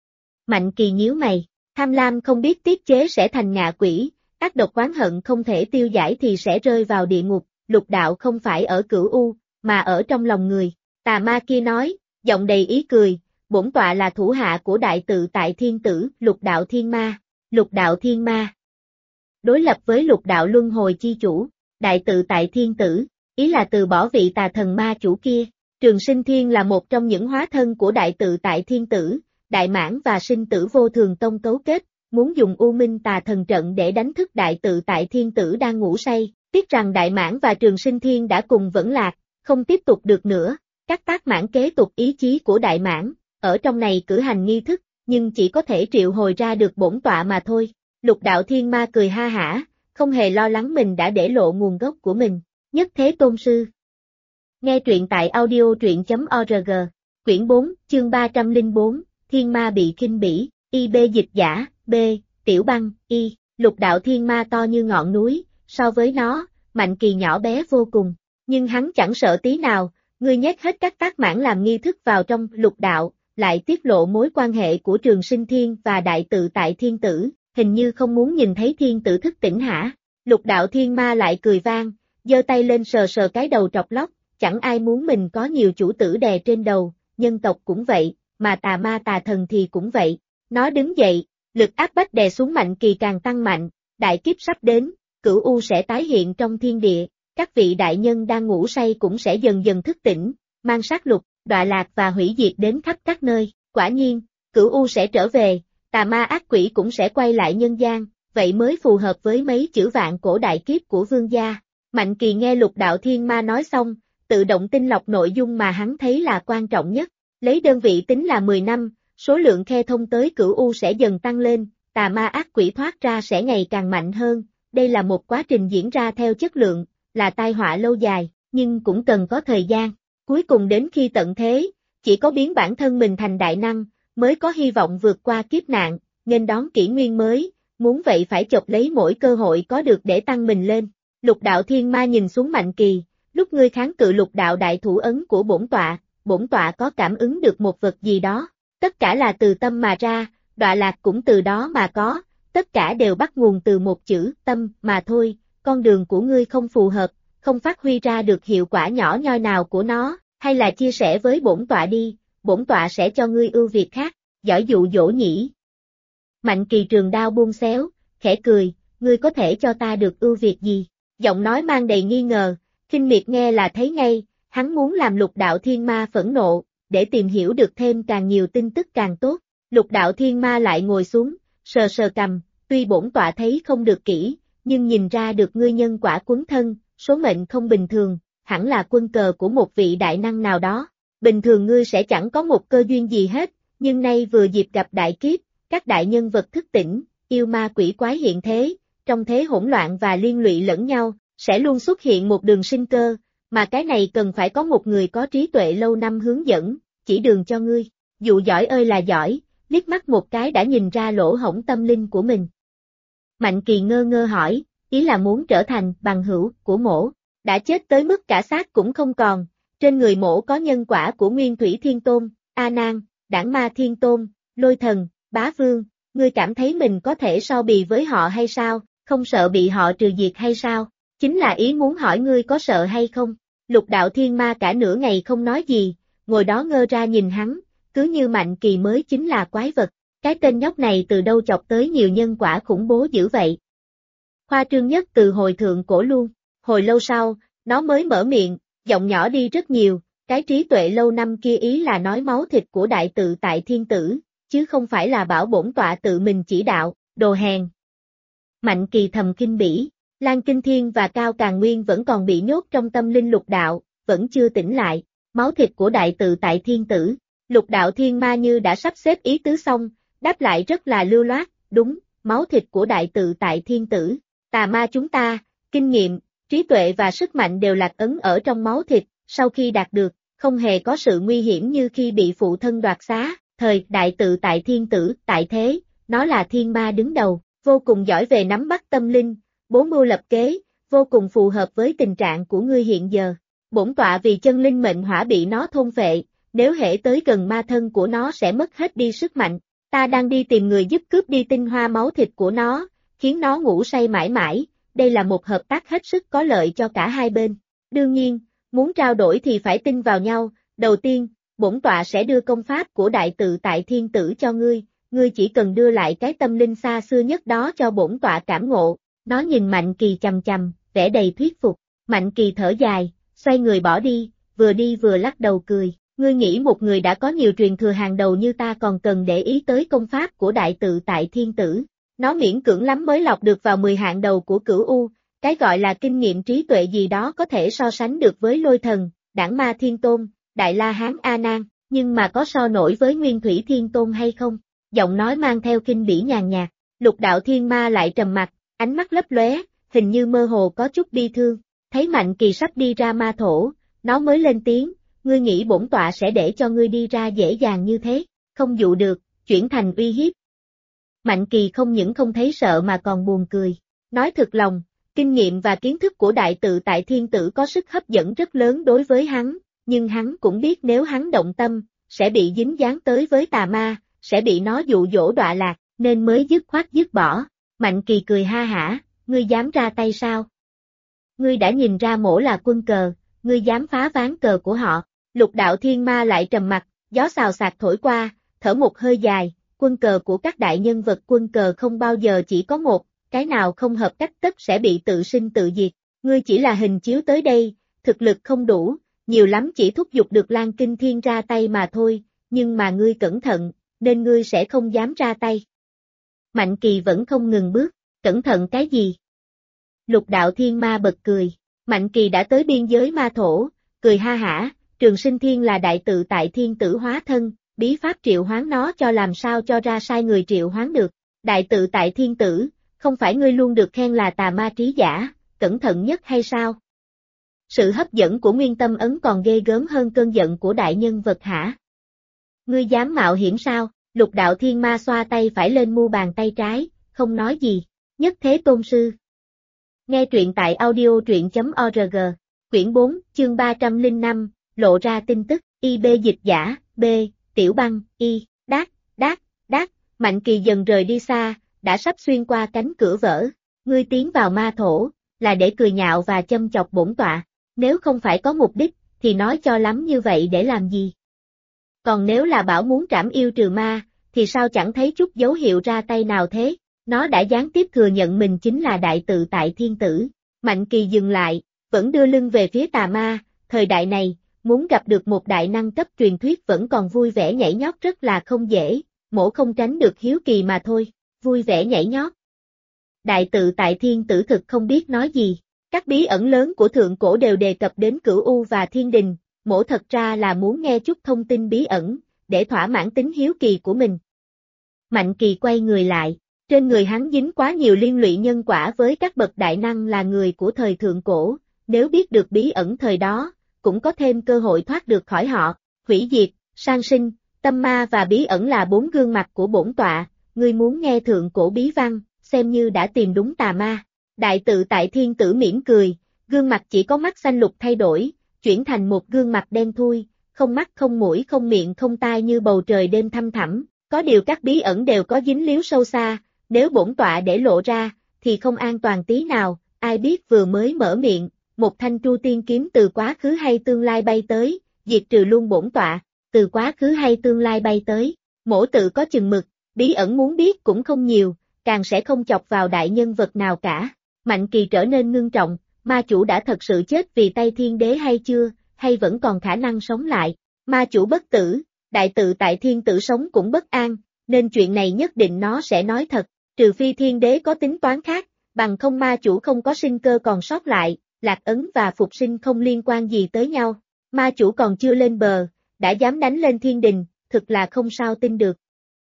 Mạnh Kỳ nhíu mày, tham lam không biết tiết chế sẽ thành ngạ quỷ, ác độc oán hận không thể tiêu giải thì sẽ rơi vào địa ngục, lục đạo không phải ở Cửu U, mà ở trong lòng người. Tà ma kia nói, giọng đầy ý cười, bổn tọa là thủ hạ của đại tự tại thiên tử, lục đạo thiên ma. Lục đạo thiên ma đối lập với lục đạo luân hồi chi chủ, đại tự tại thiên tử, ý là từ bỏ vị tà thần ma chủ kia. Trường Sinh Thiên là một trong những hóa thân của đại tự tại thiên tử, Đại Mãn và Sinh Tử Vô Thường Tông cấu kết, muốn dùng U Minh Tà Thần trận để đánh thức đại tự tại thiên tử đang ngủ say. Tiếc rằng Đại Mãn và Trường Sinh Thiên đã cùng vẫn lạc, không tiếp tục được nữa. Các tác mãn kế tục ý chí của Đại Mãn, ở trong này cử hành nghi thức, nhưng chỉ có thể triệu hồi ra được bổn tọa mà thôi. Lục đạo thiên ma cười ha hả, không hề lo lắng mình đã để lộ nguồn gốc của mình. Nhất Thế Tôn Sư. Nghe truyện tại audio.org, quyển 4, chương 304, Thiên Ma bị khinh bỉ, IB dịch giả, B, Tiểu Băng, Y, lục đạo thiên ma to như ngọn núi, so với nó, Mạnh Kỳ nhỏ bé vô cùng, nhưng hắn chẳng sợ tí nào, ngươi nhét hết các tác mãn làm nghi thức vào trong lục đạo, lại tiết lộ mối quan hệ của Trường Sinh Thiên và đại tự tại thiên tử, hình như không muốn nhìn thấy thiên tử thức tỉnh hả? Lục đạo thiên ma lại cười vang, giơ tay lên sờ sờ cái đầu trọc lóc, chẳng ai muốn mình có nhiều chủ tử đè trên đầu, nhân tộc cũng vậy, mà tà ma tà thần thì cũng vậy. Nó đứng dậy, lực áp bách đè xuống Mạnh Kỳ càng tăng mạnh, đại kiếp sắp đến, Cửu U sẽ tái hiện trong thiên địa, các vị đại nhân đang ngủ say cũng sẽ dần dần thức tỉnh, mang sát lục, đọa lạc và hủy diệt đến khắp các nơi. Quả nhiên, Cửu U sẽ trở về, tà ma ác quỷ cũng sẽ quay lại nhân gian, vậy mới phù hợp với mấy chữ vạn cổ đại kiếp của vương gia. Mạnh Kỳ nghe Lục Đạo Thiên Ma nói xong, tự động tinh lọc nội dung mà hắn thấy là quan trọng nhất. Lấy đơn vị tính là 10 năm, số lượng khe thông tới Cửu U sẽ dần tăng lên, tà ma ác quỷ thoát ra sẽ ngày càng mạnh hơn. Đây là một quá trình diễn ra theo chất lượng, là tai họa lâu dài, nhưng cũng cần có thời gian. Cuối cùng đến khi tận thế, chỉ có biến bản thân mình thành đại năng, mới có hy vọng vượt qua kiếp nạn, nghênh đón kỷ nguyên mới, muốn vậy phải chộp lấy mỗi cơ hội có được để tăng mình lên. Lục Đạo Thiên Ma nhìn xuống Mạnh Kỳ, lúc ngươi kháng cự lục đạo đại thủ ấn của bổn tọa có cảm ứng được một vật gì đó, tất cả là từ tâm mà ra, đọa lạc cũng từ đó mà có, tất cả đều bắt nguồn từ một chữ tâm mà thôi, con đường của ngươi không phù hợp, không phát huy ra được hiệu quả nhỏ nhoi nào của nó, hay là chia sẻ với bổn tọa đi, bổn tọa sẽ cho ngươi ưu việt khác, giỏi dụ dỗ nhỉ. Mạnh Kỳ trường đao buông xéo, khẽ cười, ngươi có thể cho ta được ưu việt gì? Giọng nói mang đầy nghi ngờ, Khinh Miệt nghe là thấy ngay, hắn muốn làm Lục Đạo Thiên Ma phẫn nộ, để tìm hiểu được thêm càng nhiều tin tức càng tốt. Lục Đạo Thiên Ma lại ngồi xuống, sờ sờ cằm, tuy bổn tọa thấy không được kỹ, nhưng nhìn ra được ngươi nhân quả quấn thân, số mệnh không bình thường, hẳn là quân cờ của một vị đại năng nào đó. Bình thường ngươi sẽ chẳng có một cơ duyên gì hết, nhưng nay vừa dịp gặp đại kiếp, các đại nhân vật thức tỉnh, yêu ma quỷ quái hiện thế, trong thế hỗn loạn và liên lụy lẫn nhau, sẽ luôn xuất hiện một đường sinh cơ, mà cái này cần phải có một người có trí tuệ lâu năm hướng dẫn, chỉ đường cho ngươi. Dụ giỏi ơi là giỏi, liếc mắt một cái đã nhìn ra lỗ hổng tâm linh của mình. Mạnh Kỳ ngơ ngơ hỏi, ý là muốn trở thành bằng hữu của mỗ, đã chết tới mức cả xác cũng không còn, trên người mỗ có nhân quả của Nguyên Thủy Thiên Tôn, A Nan, Đản Ma Thiên Tôn, Lôi Thần, Bá Vương, ngươi cảm thấy mình có thể so bì với họ hay sao, không sợ bị họ trừ diệt hay sao, chính là ý muốn hỏi ngươi có sợ hay không. Lục Đạo Thiên Ma cả nửa ngày không nói gì, ngồi đó ngơ ra nhìn hắn, cứ như Mạnh Kỳ mới chính là quái vật, cái tên nhóc này từ đâu chọc tới nhiều nhân quả khủng bố dữ vậy. Khoa trương nhất từ hồi thượng cổ luôn, hồi lâu sau, nó mới mở miệng, giọng nhỏ đi rất nhiều, cái trí tuệ lâu năm kia ý là nói máu thịt của đại tự tại thiên tử, chứ không phải là bảo bổn tọa tự mình chỉ đạo, đồ hèn. Mạnh Kỳ thầm kinh bỉ, Lan Kinh Thiên và Cao Càn Nguyên vẫn còn bị nhốt trong tâm linh lục đạo, vẫn chưa tỉnh lại, máu thịt của đại tự tại thiên tử. Lục Đạo Thiên Ma như đã sắp xếp ý tứ xong, đáp lại rất là lưu loát, đúng, máu thịt của đại tự tại thiên tử. Tà ma chúng ta, kinh nghiệm, trí tuệ và sức mạnh đều lạc ấn ở trong máu thịt, sau khi đạt được, không hề có sự nguy hiểm như khi bị phụ thân đoạt xá, thời đại tự tại thiên tử, tại thế, nó là thiên ma đứng đầu, vô cùng giỏi về nắm bắt tâm linh, bố mưu lập kế, vô cùng phù hợp với tình trạng của ngươi hiện giờ. Bổn tọa vì chân linh mệnh hỏa bị nó thôn phệ, nếu hễ tới gần ma thân của nó sẽ mất hết đi sức mạnh, ta đang đi tìm người giúp cướp đi tinh hoa máu thịt của nó, khiến nó ngủ say mãi mãi, đây là một hợp tác hết sức có lợi cho cả hai bên. Đương nhiên, muốn trao đổi thì phải tin vào nhau, đầu tiên, bổn tọa sẽ đưa công pháp của đại tự tại thiên tử cho ngươi, ngươi chỉ cần đưa lại cái tâm linh xa xưa nhất đó cho bổn tọa cảm ngộ. Nó nhìn Mạnh Kỳ chằm chằm, vẻ đầy thuyết phục, Mạnh Kỳ thở dài, xoay người bỏ đi vừa lắc đầu cười. Ngươi nghĩ một người đã có nhiều truyền thừa hàng đầu như ta còn cần để ý tới công pháp của đại tự tại thiên tử. Nó miễn cưỡng lắm mới lọc được vào 10 hạng đầu của Cửu U, cái gọi là kinh nghiệm trí tuệ gì đó có thể so sánh được với Lôi Thần, Đản Ma Thiên Tôn, Đại La Hán A Nan, nhưng mà có so nổi với Nguyên Thủy Thiên Tôn hay không? Giọng nói mang theo kinh bỉ nhàn nhạt, Lục Đạo Thiên Ma lại trầm mặt, ánh mắt lấp lóe, hình như mơ hồ có chút bi thương, thấy Mạnh Kỳ sắp đi ra ma thổ, nó mới lên tiếng. Ngươi nghĩ bổn tọa sẽ để cho ngươi đi ra dễ dàng như thế, không dụ được, chuyển thành uy hiếp. Mạnh Kỳ không những không thấy sợ mà còn buồn cười, nói thực lòng, kinh nghiệm và kiến thức của đại tự tại thiên tử có sức hấp dẫn rất lớn đối với hắn, nhưng hắn cũng biết nếu hắn động tâm, sẽ bị dính dáng tới với tà ma, sẽ bị nó dụ dỗ đọa lạc, nên mới dứt khoát dứt bỏ. Mạnh Kỳ cười ha hả, ngươi dám ra tay sao? Ngươi đã nhìn ra mỗ là quân cờ, ngươi dám phá ván cờ của họ. Lục Đạo Thiên Ma lại trầm mặt, gió xào xạc thổi qua, thở một hơi dài, quân cờ của các đại nhân vật quân cờ không bao giờ chỉ có một, cái nào không hợp cách tất sẽ bị tự sinh tự diệt. Ngươi chỉ là hình chiếu tới đây, thực lực không đủ, nhiều lắm chỉ thúc giục được Lan Kinh Thiên ra tay mà thôi, nhưng mà ngươi cẩn thận, nên ngươi sẽ không dám ra tay. Mạnh Kỳ vẫn không ngừng bước, cẩn thận cái gì? Lục đạo thiên ma bật cười, Mạnh Kỳ đã tới biên giới ma thổ, cười ha hả, Trường Sinh Thiên là đại tự tại thiên tử hóa thân, bí pháp triệu hoán nó cho làm sao cho ra sai người triệu hoán được. Đại tự tại thiên tử, không phải ngươi luôn được khen là tà ma trí giả, cẩn thận nhất hay sao? Sự hấp dẫn của nguyên tâm ấn còn ghê gớm hơn cơn giận của đại nhân vật hả? Ngươi dám mạo hiểm sao? Lục đạo thiên ma xoa tay phải lên mu bàn tay trái, không nói gì. Nhất Thế Tôn Sư. Nghe truyện tại audio.org, quyển 4, chương 305, lộ ra tin tức, IB dịch giả, B, Tiểu Băng, Y, đát, Mạnh Kỳ dần rời đi xa, đã sắp xuyên qua cánh cửa vỡ. Ngươi tiến vào ma thổ, là để cười nhạo và châm chọc bổn tọa. Nếu không phải có mục đích, thì nói cho lắm như vậy để làm gì? Còn nếu là bảo muốn trảm yêu trừ ma, thì sao chẳng thấy chút dấu hiệu ra tay nào thế? Nó đã gián tiếp thừa nhận mình chính là đại tự tại thiên tử. Mạnh Kỳ dừng lại, vẫn đưa lưng về phía tà ma, thời đại này, muốn gặp được một đại năng cấp truyền thuyết vẫn còn vui vẻ nhảy nhót rất là không dễ, mổ không tránh được hiếu kỳ mà thôi, vui vẻ nhảy nhót. Đại tự tại thiên tử thực không biết nói gì, các bí ẩn lớn của thượng cổ đều đề cập đến Cửu U và Thiên Đình, mổ thật ra là muốn nghe chút thông tin bí ẩn, để thỏa mãn tính hiếu kỳ của mình. Mạnh Kỳ quay người lại, trên người hắn dính quá nhiều liên lụy nhân quả với các bậc đại năng là người của thời thượng cổ, nếu biết được bí ẩn thời đó, cũng có thêm cơ hội thoát được khỏi họ. Hủy diệt, sang sinh, tâm ma và bí ẩn là 4 gương mặt của bổn tọa, ngươi muốn nghe thượng cổ bí văn, xem như đã tìm đúng tà ma. Đại tự tại thiên tử mỉm cười, gương mặt chỉ có mắt xanh lục thay đổi, chuyển thành một gương mặt đen thui, không mắt không mũi không miệng không tai như bầu trời đêm thăm thẳm, có điều các bí ẩn đều có dính líu sâu xa, nếu bổn tọa để lộ ra, thì không an toàn tí nào, ai biết vừa mới mở miệng, một thanh tru tiên kiếm từ quá khứ hay tương lai bay tới, diệt trừ luôn bổn tọa, từ quá khứ hay tương lai bay tới, mổ tự có chừng mực, bí ẩn muốn biết cũng không nhiều, càng sẽ không chọc vào đại nhân vật nào cả. Mạnh Kỳ trở nên ngưng trọng, ma chủ đã thật sự chết vì tay thiên đế hay chưa, hay vẫn còn khả năng sống lại. Ma chủ bất tử, đại tự tại thiên tử sống cũng bất an, nên chuyện này nhất định nó sẽ nói thật, trừ phi thiên đế có tính toán khác, bằng không ma chủ không có sinh cơ còn sót lại, lạc ấn và phục sinh không liên quan gì tới nhau. Ma chủ còn chưa lên bờ, đã dám đánh lên thiên đình, thực là không sao tin được.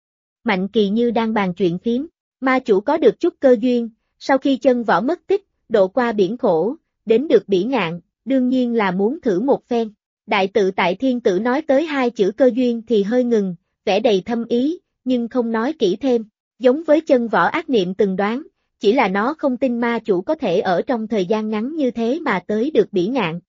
Mạnh Kỳ như đang bàn chuyện phím, ma chủ có được chút cơ duyên, sau khi chân võ mất tích, độ qua biển khổ, đến được Bỉ Ngạn, đương nhiên là muốn thử một phen. Đại tự tại thiên tử nói tới 2 chữ cơ duyên thì hơi ngừng, vẻ đầy thâm ý, nhưng không nói kỹ thêm, giống với chân võ ác niệm từng đoán, chỉ là nó không tin ma chủ có thể ở trong thời gian ngắn như thế mà tới được Bỉ Ngạn.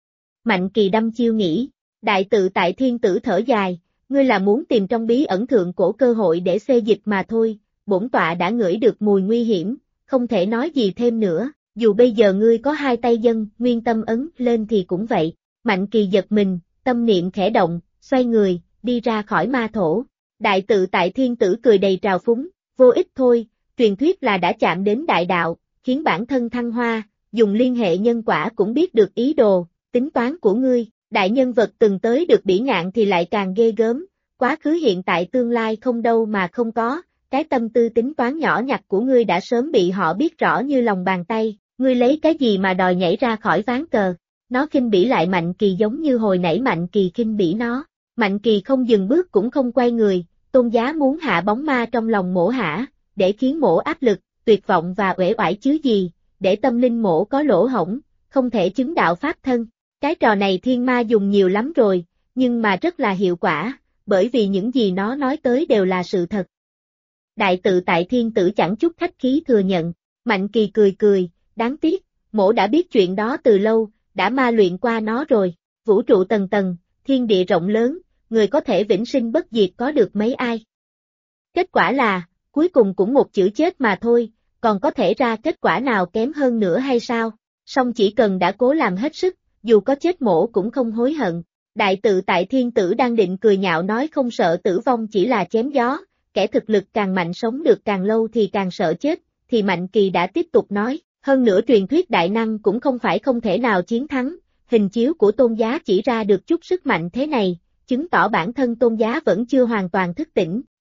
Mạnh Kỳ đăm chiêu nghĩ, đại tự tại thiên tử thở dài, ngươi là muốn tìm trong bí ẩn thượng cổ cơ hội để xê dịch mà thôi, bổn tọa đã ngửi được mùi nguy hiểm, không thể nói gì thêm nữa, dù bây giờ ngươi có 2 tay dân, nguyên tâm ấn lên thì cũng vậy. Mạnh Kỳ giật mình, tâm niệm khẽ động, xoay người, đi ra khỏi ma thổ. Đại tự tại thiên tử cười đầy trào phúng, vô ích thôi, truyền thuyết là đã chạm đến đại đạo, khiến bản thân thăng hoa, dùng liên hệ nhân quả cũng biết được ý đồ, tính toán của ngươi. Đại nhân vật từng tới được Bỉ Ngạn thì lại càng ghê gớm, quá khứ hiện tại tương lai không đâu mà không có, cái tâm tư tính toán nhỏ nhặt của ngươi đã sớm bị họ biết rõ như lòng bàn tay, ngươi lấy cái gì mà đòi nhảy ra khỏi ván cờ. Nó khinh bỉ lại Mạnh Kỳ giống như hồi nãy Mạnh Kỳ khinh bỉ nó. Mạnh Kỳ không dừng bước cũng không quay người, Tôn Giá muốn hạ bóng ma trong lòng mổ hả, để khiến mổ áp lực, tuyệt vọng và uể oải chứ gì, để tâm linh mổ có lỗ hổng, không thể chứng đạo pháp thân. Cái trò này thiên ma dùng nhiều lắm rồi, nhưng mà rất là hiệu quả, bởi vì những gì nó nói tới đều là sự thật. Đại tự tại thiên tử chẳng chút khách khí thừa nhận, Mạnh Kỳ cười cười, đáng tiếc, mổ đã biết chuyện đó từ lâu, đã ma luyện qua nó rồi, vũ trụ tầng tầng, thiên địa rộng lớn, người có thể vĩnh sinh bất diệt có được mấy ai. Kết quả là, cuối cùng cũng một chữ chết mà thôi, còn có thể ra kết quả nào kém hơn nữa hay sao, song chỉ cần đã cố làm hết sức, dù có chết mổ cũng không hối hận. Đại tự tại thiên tử đang định cười nhạo nói không sợ tử vong chỉ là chém gió, kẻ thực lực càng mạnh sống được càng lâu thì càng sợ chết, thì Mạnh Kỳ đã tiếp tục nói, hơn nữa truyền thuyết đại năng cũng không phải không thể nào chiến thắng, hình chiếu của Tôn Giá chỉ ra được chút sức mạnh thế này, chứng tỏ bản thân Tôn Giá vẫn chưa hoàn toàn thức tỉnh,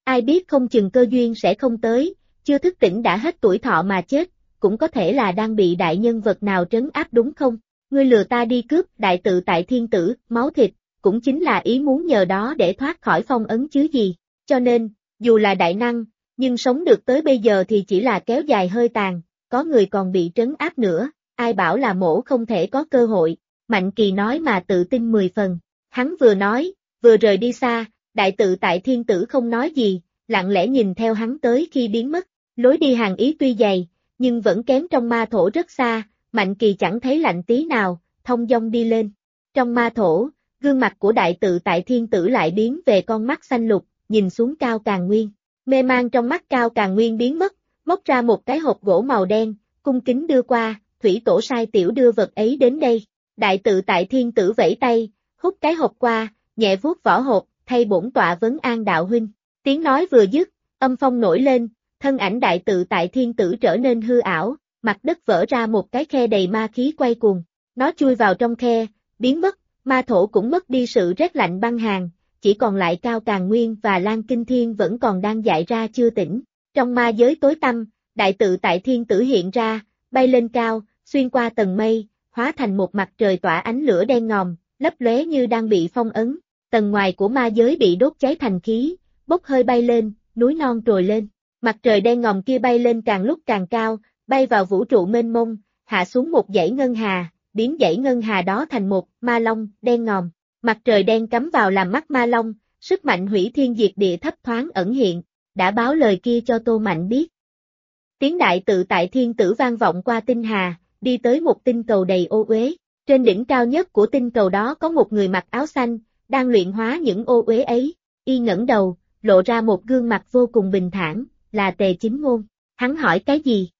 ai biết không chừng cơ duyên sẽ không tới, chưa thức tỉnh đã hết tuổi thọ mà chết, cũng có thể là đang bị đại nhân vật nào trấn áp đúng không? Ngươi lừa ta đi cướp đại tự tại thiên tử, máu thịt, cũng chính là ý muốn nhờ đó để thoát khỏi phong ấn chứ gì. Cho nên, dù là đại năng, nhưng sống được tới bây giờ thì chỉ là kéo dài hơi tàn, có người còn bị trấn áp nữa, ai bảo là mổ không thể có cơ hội. Mạnh Kỳ nói mà tự tin 10 phần. Hắn vừa nói, vừa rời đi xa, đại tự tại thiên tử không nói gì, lặng lẽ nhìn theo hắn tới khi biến mất. Lối đi hàng ý tuy dày, nhưng vẫn kém trong ma thổ rất xa, Mạnh Kỳ chẳng thấy lạnh tí nào, thông dong đi lên. Trong ma thổ, gương mặt của đại tự tại thiên tử lại biến về con mắt xanh lục, nhìn xuống Cao Càn Nguyên. Mê mang trong mắt Cao Càn Nguyên biến mất, móc ra một cái hộp gỗ màu đen, cung kính đưa qua, thủy tổ sai tiểu đưa vật ấy đến đây. Đại tự tại thiên tử vẫy tay, hút cái hộp qua, nhẹ vuốt vỏ hộp, thay bổn tọa vấn an đạo huynh. Tiếng nói vừa dứt, âm phong nổi lên, thân ảnh đại tự tại thiên tử trở nên hư ảo, mặt đất vỡ ra một cái khe đầy ma khí quay cuồng. Nó chui vào trong khe, biến mất, ma thổ cũng mất đi sự rét lạnh băng hàn, chỉ còn lại Cao Càn Nguyên và Lan Kinh Thiên vẫn còn đang dại ra chưa tỉnh. Trong ma giới tối tăm, đại tự tại thiên tử hiện ra, bay lên cao, xuyên qua tầng mây, hóa thành một mặt trời tỏa ánh lửa đen ngòm, lấp lóe như đang bị phong ấn. Tầng ngoài của ma giới bị đốt cháy thành khí, bốc hơi bay lên, núi non trồi lên. Mặt trời đen ngòm kia bay lên càng lúc càng cao, bay vào vũ trụ mênh mông, hạ xuống một dãy ngân hà, biến dãy ngân hà đó thành một ma long đen ngòm. Mặt trời đen cắm vào làm mắt ma long, sức mạnh hủy thiên diệt địa thấp thoáng ẩn hiện, đã báo lời kia cho Tô Mạnh biết. Tiếng đại tự tại thiên tử vang vọng qua tinh hà, đi tới một tinh cầu đầy ô uế. Trên đỉnh cao nhất của tinh cầu đó có một người mặc áo xanh, đang luyện hóa những ô uế ấy. Y ngẩng đầu, lộ ra một gương mặt vô cùng bình thản, là Tề Chính Ngôn. Hắn hỏi cái gì?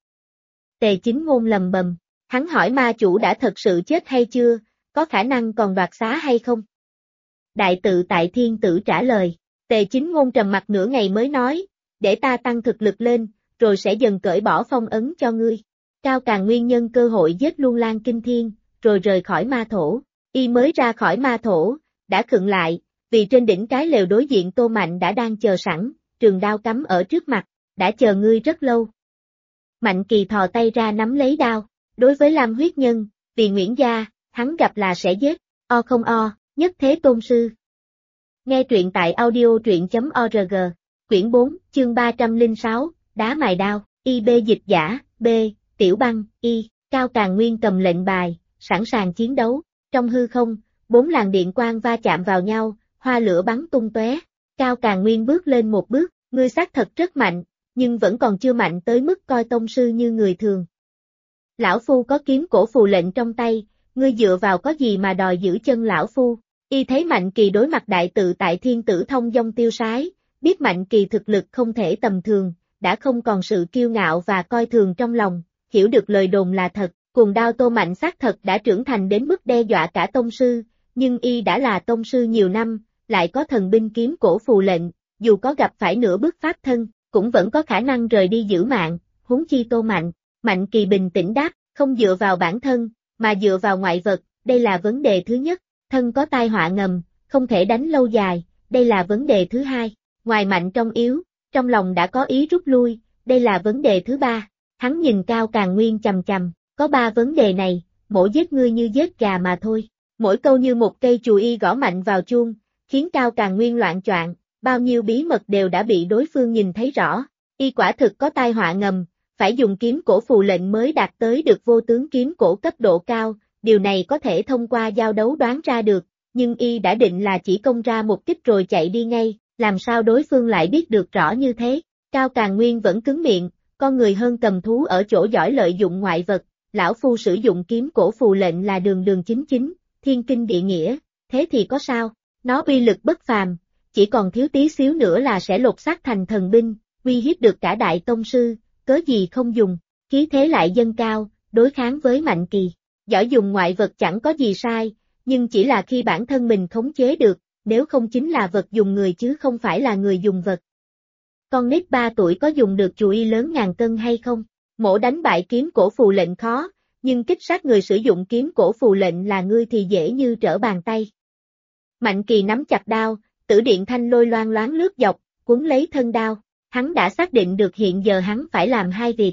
Tề Chính Ngôn lầm bầm. Hắn hỏi ma chủ đã thật sự chết hay chưa, có khả năng còn đoạt xá hay không? Đại tự tại thiên tử trả lời. Tề Chính Ngôn trầm mặt nửa ngày mới nói, để ta tăng thực lực lên, rồi sẽ dần cởi bỏ phong ấn cho ngươi. Cao Càn Nguyên nhân cơ hội giết luôn Lan Kinh Thiên, rồi rời khỏi ma thổ. Y mới ra khỏi ma thổ, đã khựng lại, vì trên đỉnh cái lều đối diện Tô Mạnh đã đang chờ sẵn, trường đao cắm ở trước mặt, đã chờ ngươi rất lâu. Mạnh Kỳ thò tay ra nắm lấy đao, đối với Lam huyết nhân, vì Nguyễn gia, hắn gặp là sẽ giết, o không o, nhất thế tôn sư. Nghe truyện tại audio.org, quyển 4, chương 306, đá mài đao, IB dịch giả, B, Tiểu Băng, Y, Cao Càn Nguyên cầm lệnh bài, sẵn sàng chiến đấu. Trong hư không, 4 làn điện quang va chạm vào nhau, hoa lửa bắn tung tóe. Cao Càn Nguyên bước lên một bước, ngươi xác thật rất mạnh, nhưng vẫn còn chưa mạnh tới mức coi tông sư như người thường. Lão Phu có kiếm cổ phù lệnh trong tay, ngươi dựa vào có gì mà đòi giữ chân Lão Phu? Y thấy Mạnh Kỳ đối mặt đại tự tại thiên tử thông dong tiêu sái, biết Mạnh Kỳ thực lực không thể tầm thường, đã không còn sự kiêu ngạo và coi thường trong lòng, hiểu được lời đồn là thật. Cuồng đao Tô Mạnh xác thật đã trưởng thành đến mức đe dọa cả tông sư, nhưng Y đã là tông sư nhiều năm, lại có thần binh kiếm cổ phù lệnh, dù có gặp phải nửa bước pháp thân, cũng vẫn có khả năng rời đi giữ mạng, huống chi Tô Mạnh. Mạnh Kỳ bình tĩnh đáp, không dựa vào bản thân, mà dựa vào ngoại vật, đây là vấn đề thứ nhất. Thân có tai họa ngầm, không thể đánh lâu dài, đây là vấn đề thứ hai. Ngoài mạnh trong yếu, trong lòng đã có ý rút lui, đây là vấn đề thứ ba. Hắn nhìn Cao Càn Nguyên chằm chằm, có 3 vấn đề này, mỗi giết ngươi như giết gà mà thôi. Mỗi câu như một cây chùy Y gõ mạnh vào chuông, khiến Cao Càn Nguyên loạn choạng, bao nhiêu bí mật đều đã bị đối phương nhìn thấy rõ. Y quả thực có tai họa ngầm, phải dùng kiếm cổ phù lệnh mới đạt tới được vô tướng kiếm cổ cấp độ cao, điều này có thể thông qua giao đấu đoán ra được, nhưng Y đã định là chỉ công ra một kích rồi chạy đi ngay, làm sao đối phương lại biết được rõ như thế? Cao Càn Nguyên vẫn cứng miệng, con người hơn cầm thú ở chỗ giỏi lợi dụng ngoại vật, Lão Phu sử dụng kiếm cổ phù lệnh là đường đường chính chính, thiên kinh địa nghĩa, thế thì có sao? Nó uy lực bất phàm, chỉ còn thiếu tí xíu nữa là sẽ lột xác thành thần binh, uy hiếp được cả đại tông sư, cớ gì không dùng? Khí thế lại dâng cao, đối kháng với Mạnh Kỳ. Giỏi dùng ngoại vật chẳng có gì sai, nhưng chỉ là khi bản thân mình khống chế được, nếu không chính là vật dùng người chứ không phải là người dùng vật. Con nít 3 tuổi có dùng được chùy Y lớn ngàn cân hay không? Mổ đánh bại kiếm cổ phù lệnh khó, nhưng kích sát người sử dụng kiếm cổ phù lệnh là ngươi thì dễ như trở bàn tay. Mạnh Kỳ nắm chặt đao, tử điện thanh lôi loang loáng lướt dọc, quấn lấy thân đao. Hắn đã xác định được hiện giờ hắn phải làm hai việc.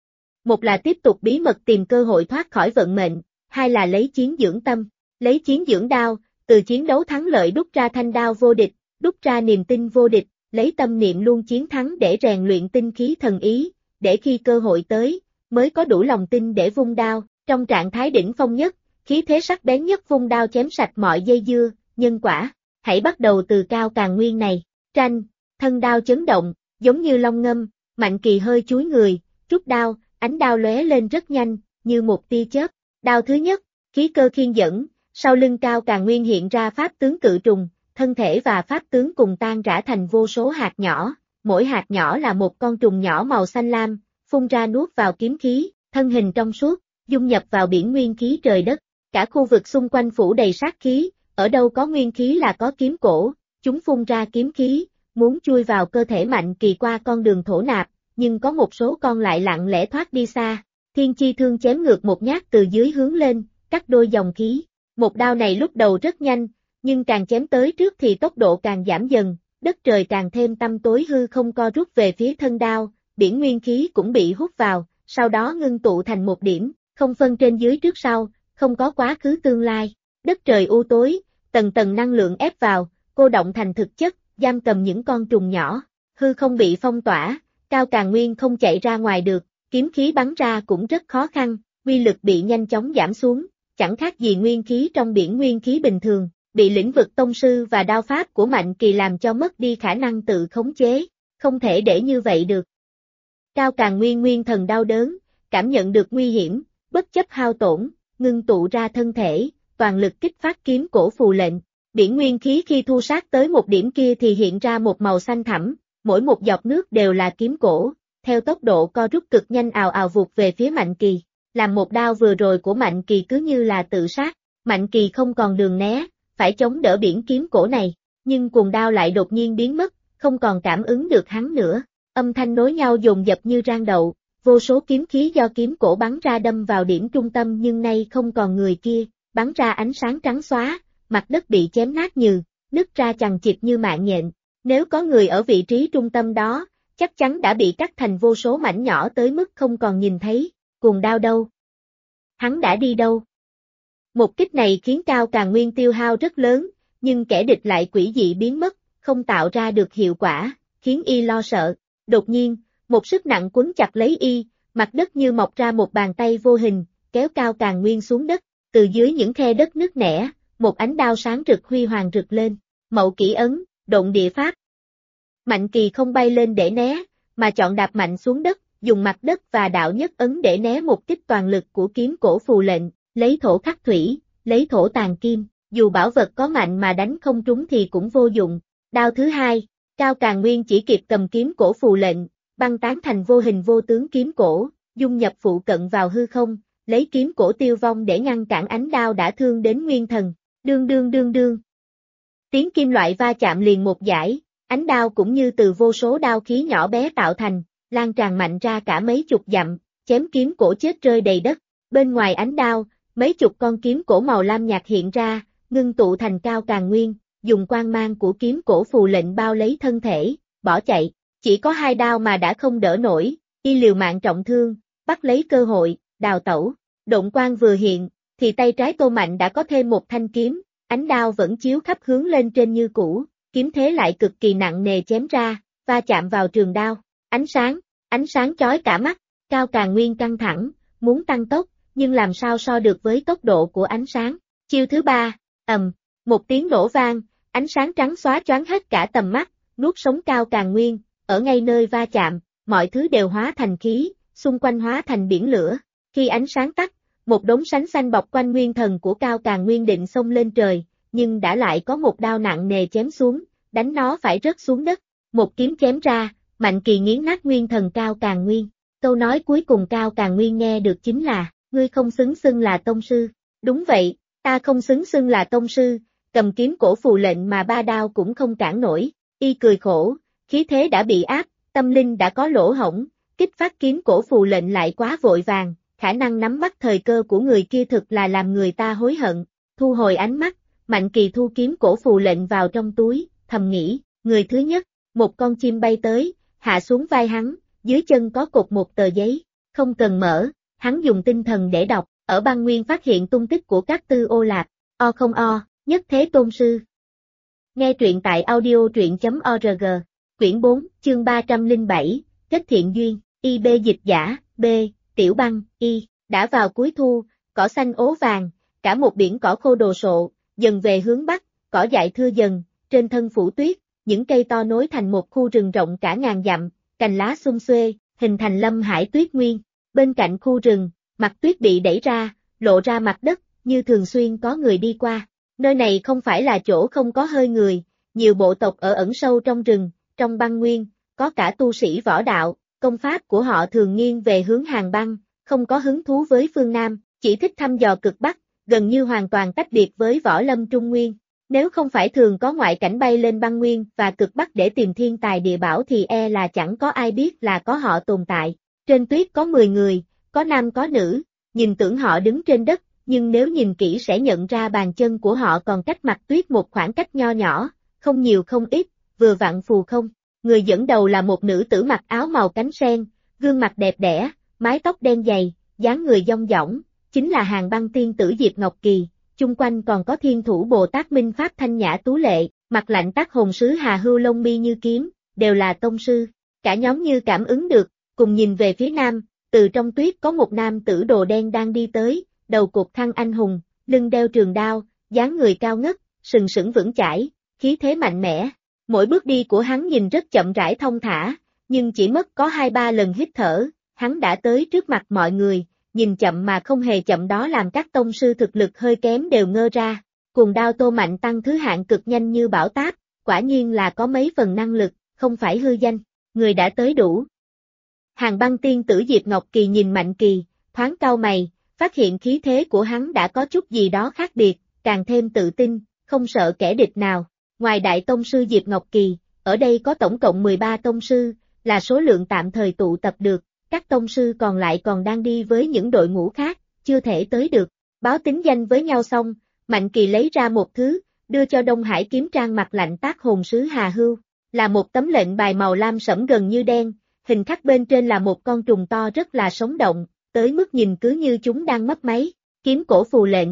Một là tiếp tục bí mật tìm cơ hội thoát khỏi vận mệnh, hai là lấy chiến dưỡng tâm, lấy chiến dưỡng đao, từ chiến đấu thắng lợi đúc ra thanh đao vô địch, đúc ra niềm tin vô địch, lấy tâm niệm luôn chiến thắng để rèn luyện tinh khí thần ý, để khi cơ hội tới, mới có đủ lòng tin để vung đao, trong trạng thái đỉnh phong nhất, khí thế sắc bén nhất vung đao chém sạch mọi dây dưa, nhân quả, hãy bắt đầu từ Cao Càn Nguyên này, tranh, thân đao chấn động, giống như long ngâm, Mạnh Kỳ hơi chúi người, rút đao, ánh đao lóe lên rất nhanh, như một tia chớp, đao thứ nhất, khí cơ khiên dẫn, sau lưng Cao Càn Nguyên hiện ra pháp tướng cự trùng, thân thể và pháp tướng cùng tan rã thành vô số hạt nhỏ, mỗi hạt nhỏ là một con trùng nhỏ màu xanh lam, phun ra nuốt vào kiếm khí, thân hình trong suốt, dung nhập vào biển nguyên khí trời đất, cả khu vực xung quanh phủ đầy sát khí, ở đâu có nguyên khí là có kiếm cổ, chúng phun ra kiếm khí, muốn chui vào cơ thể Mạnh Kỳ qua con đường thổ nạp, nhưng có một số con lại lặng lẽ thoát đi xa, Thiên Chi Thương chém ngược một nhát từ dưới hướng lên, cắt đôi dòng khí, một đao này lúc đầu rất nhanh, nhưng càng chém tới trước thì tốc độ càng giảm dần, đất trời càng thêm tăm tối hư không co rút về phía thân đao, biển nguyên khí cũng bị hút vào, sau đó ngưng tụ thành một điểm, không phân trên dưới trước sau, không có quá khứ tương lai, đất trời u tối, tầng tầng năng lượng ép vào, cô động thành thực chất, giam cầm những con trùng nhỏ, hư không bị phong tỏa, Cao Càn Nguyên không chạy ra ngoài được, kiếm khí bắn ra cũng rất khó khăn, uy lực bị nhanh chóng giảm xuống, chẳng khác gì nguyên khí trong biển nguyên khí bình thường, bị lĩnh vực tông sư và đao pháp của Mạnh Kỳ làm cho mất đi khả năng tự khống chế, không thể để như vậy được. Cao Càn Nguyên nguyên thần đau đớn, cảm nhận được nguy hiểm, bất chấp hao tổn, ngưng tụ ra thân thể, toàn lực kích phát kiếm cổ phù lệnh. Biển nguyên khí khi thu sát tới một điểm kia thì hiện ra một màu xanh thẳm, mỗi một giọt nước đều là kiếm cổ, theo tốc độ co rút cực nhanh ào ào vụt về phía Mạnh Kỳ. Làm một đao vừa rồi của Mạnh Kỳ cứ như là tự sát, Mạnh Kỳ không còn đường né, phải chống đỡ biển kiếm cổ này, nhưng cuồng đao lại đột nhiên biến mất, không còn cảm ứng được hắn nữa. Âm thanh nối nhau dồn dập như rang đậu, vô số kiếm khí do kiếm cổ bắn ra đâm vào điểm trung tâm nhưng nay không còn người kia, bắn ra ánh sáng trắng xóa, mặt đất bị chém nát như, nứt ra chằng chịt như mạng nhện. Nếu có người ở vị trí trung tâm đó, chắc chắn đã bị cắt thành vô số mảnh nhỏ tới mức không còn nhìn thấy, cuồng đao đâu? Hắn đã đi đâu? Một kích này khiến Cao Càn Nguyên tiêu hao rất lớn, nhưng kẻ địch lại quỷ dị biến mất, không tạo ra được hiệu quả, khiến y lo sợ. Đột nhiên, một sức nặng quấn chặt lấy y, mặt đất như mọc ra một bàn tay vô hình, kéo Cao Càn Nguyên xuống đất, từ dưới những khe đất nứt nẻ, một ánh đao sáng rực huy hoàng rực lên, Mậu Kỷ ấn, độn địa pháp. Mạnh Kỳ không bay lên để né, mà chọn đạp mạnh xuống đất, dùng mặt đất và đạo nhất ấn để né một kích toàn lực của kiếm cổ phù lệnh, lấy thổ khắc thủy, lấy thổ tàn kim, dù bảo vật có mạnh mà đánh không trúng thì cũng vô dụng. Đao thứ hai, Cao Càn Nguyên chỉ kịp cầm kiếm cổ phù lệnh, băng tán thành vô hình vô tướng kiếm cổ, dung nhập phụ cận vào hư không, lấy kiếm cổ tiêu vong để ngăn cản ánh đao đã thương đến nguyên thần. Đương đương đương đương. Tiếng kim loại va chạm liền một dải, ánh đao cũng như từ vô số đao khí nhỏ bé tạo thành, lan tràn mạnh ra cả mấy chục dặm, chém kiếm cổ chết rơi đầy đất. Bên ngoài ánh đao, mấy chục con kiếm cổ màu lam nhạt hiện ra, ngưng tụ thành Cao Càn Nguyên, dùng quang mang của kiếm cổ phù lệnh bao lấy thân thể, bỏ chạy. Chỉ có hai đao mà đã không đỡ nổi, y liều mạng trọng thương, bắt lấy cơ hội, đào tẩu. Độn quang vừa hiện, thì tay trái Tô Mạnh đã có thêm một thanh kiếm, ánh đao vẫn chiếu khắp hướng lên trên như cũ, kiếm thế lại cực kỳ nặng nề chém ra, va chạm vào trường đao. Ánh sáng chói cả mắt, Cao Càn Nguyên căng thẳng, muốn tăng tốc, nhưng làm sao so được với tốc độ của ánh sáng. Chiêu thứ ba, một tiếng nổ vang, ánh sáng trắng xóa choáng hết cả tầm mắt, nuốt sống Cao Càn Nguyên, ở ngay nơi va chạm, mọi thứ đều hóa thành khí, xung quanh hóa thành biển lửa. Khi ánh sáng tắt, một đống sánh xanh bọc quanh nguyên thần của Cao Càn Nguyên định xông lên trời, nhưng đã lại có một đao nặng nề chém xuống, đánh nó phải rớt xuống đất. Một kiếm chém ra, Mạnh Kỳ nghiến nát nguyên thần Cao Càn Nguyên. Câu nói cuối cùng Cao Càn Nguyên nghe được chính là, ngươi không xứng xưng là tông sư. Đúng vậy, ta không xứng xưng là tông sư, cầm kiếm cổ phù lệnh mà ba đao cũng không cản nổi. Y cười khổ, khí thế đã bị áp, tâm linh đã có lỗ hổng, kích phát kiếm cổ phù lệnh lại quá vội vàng, khả năng nắm bắt thời cơ của người kia thực là làm người ta hối hận. Thu hồi ánh mắt, Mạnh Kỳ thu kiếm cổ phù lệnh vào trong túi, thầm nghĩ, người thứ nhất, một con chim bay tới, hạ xuống vai hắn, dưới chân có cột một tờ giấy, không cần mở, hắn dùng tinh thần để đọc, ở băng nguyên phát hiện tung tích của các tư ô lạc, o không o, nhất thế tôn sư. Nghe truyện tại audio.org, quyển 4, chương 307, kết thiện duyên, IB dịch giả, B, Tiểu Băng, Y, đã vào cuối thu, cỏ xanh ố vàng, cả một biển cỏ khô đồ sộ, dần về hướng bắc, cỏ dại thưa dần, trên thân phủ tuyết, những cây to nối thành một khu rừng rộng cả ngàn dặm, cành lá xum xuê, hình thành lâm hải tuyết nguyên. Bên cạnh khu rừng, mặt tuyết bị đẩy ra, lộ ra mặt đất, như thường xuyên có người đi qua. Nơi này không phải là chỗ không có hơi người, nhiều bộ tộc ở ẩn sâu trong rừng, trong băng nguyên, có cả tu sĩ võ đạo, công pháp của họ thường nghiêng về hướng hàng băng, không có hứng thú với phương Nam, chỉ thích thăm dò cực Bắc, gần như hoàn toàn tách biệt với võ lâm Trung Nguyên. Nếu không phải thường có ngoại cảnh bay lên băng nguyên và cực Bắc để tìm thiên tài địa bảo thì e là chẳng có ai biết là có họ tồn tại. Trên tuyết có 10 người, có nam có nữ, nhìn tưởng họ đứng trên đất, nhưng nếu nhìn kỹ sẽ nhận ra bàn chân của họ còn cách mặt tuyết một khoảng cách nho nhỏ, không nhiều không ít, vừa vặn phù không. Người dẫn đầu là một nữ tử mặc áo màu cánh sen, gương mặt đẹp đẽ, mái tóc đen dày, dáng người dong dỏng, chính là Hàng Băng tiên tử Diệp Ngọc Kỳ. Chung quanh còn có thiên thủ Bồ Tát Minh Pháp thanh nhã tú lệ, mặt lạnh tác hồn sứ Hà Hưu lông mi như kiếm, đều là tông sư. Cả nhóm như cảm ứng được, cùng nhìn về phía nam, từ trong tuyết có một nam tử đồ đen đang đi tới, đầu cột khăn anh hùng, lưng đeo trường đao, dáng người cao ngất, sừng sững vững chãi, khí thế mạnh mẽ. Mỗi bước đi của hắn nhìn rất chậm rãi thong thả, nhưng chỉ mất có 2-3 lần hít thở, hắn đã tới trước mặt mọi người. Nhìn chậm mà không hề chậm đó làm các tông sư thực lực hơi kém đều ngơ ra. Cuồng đao Tô Mạnh tăng thứ hạng cực nhanh như bão táp, quả nhiên là có mấy phần năng lực, không phải hư danh, người đã tới đủ. Hàng Băng tiên tử Diệp Ngọc Kỳ nhìn Mạnh Kỳ, thoáng cau mày, phát hiện khí thế của hắn đã có chút gì đó khác biệt, càng thêm tự tin, không sợ kẻ địch nào. Ngoài đại tông sư Diệp Ngọc Kỳ, ở đây có tổng cộng 13 tông sư, là số lượng tạm thời tụ tập được. Các tông sư còn lại còn đang đi với những đội ngũ khác, chưa thể tới được. Báo tính danh với nhau xong, Mạnh Kỳ lấy ra một thứ, đưa cho Đông Hải kiếm trang mặt lạnh tác hồn sứ Hà Hưu, là một tấm lệnh bài màu lam sẫm gần như đen, hình khắc bên trên là một con trùng to rất là sống động, tới mức nhìn cứ như chúng đang mấp máy, kiếm cổ phù lệnh.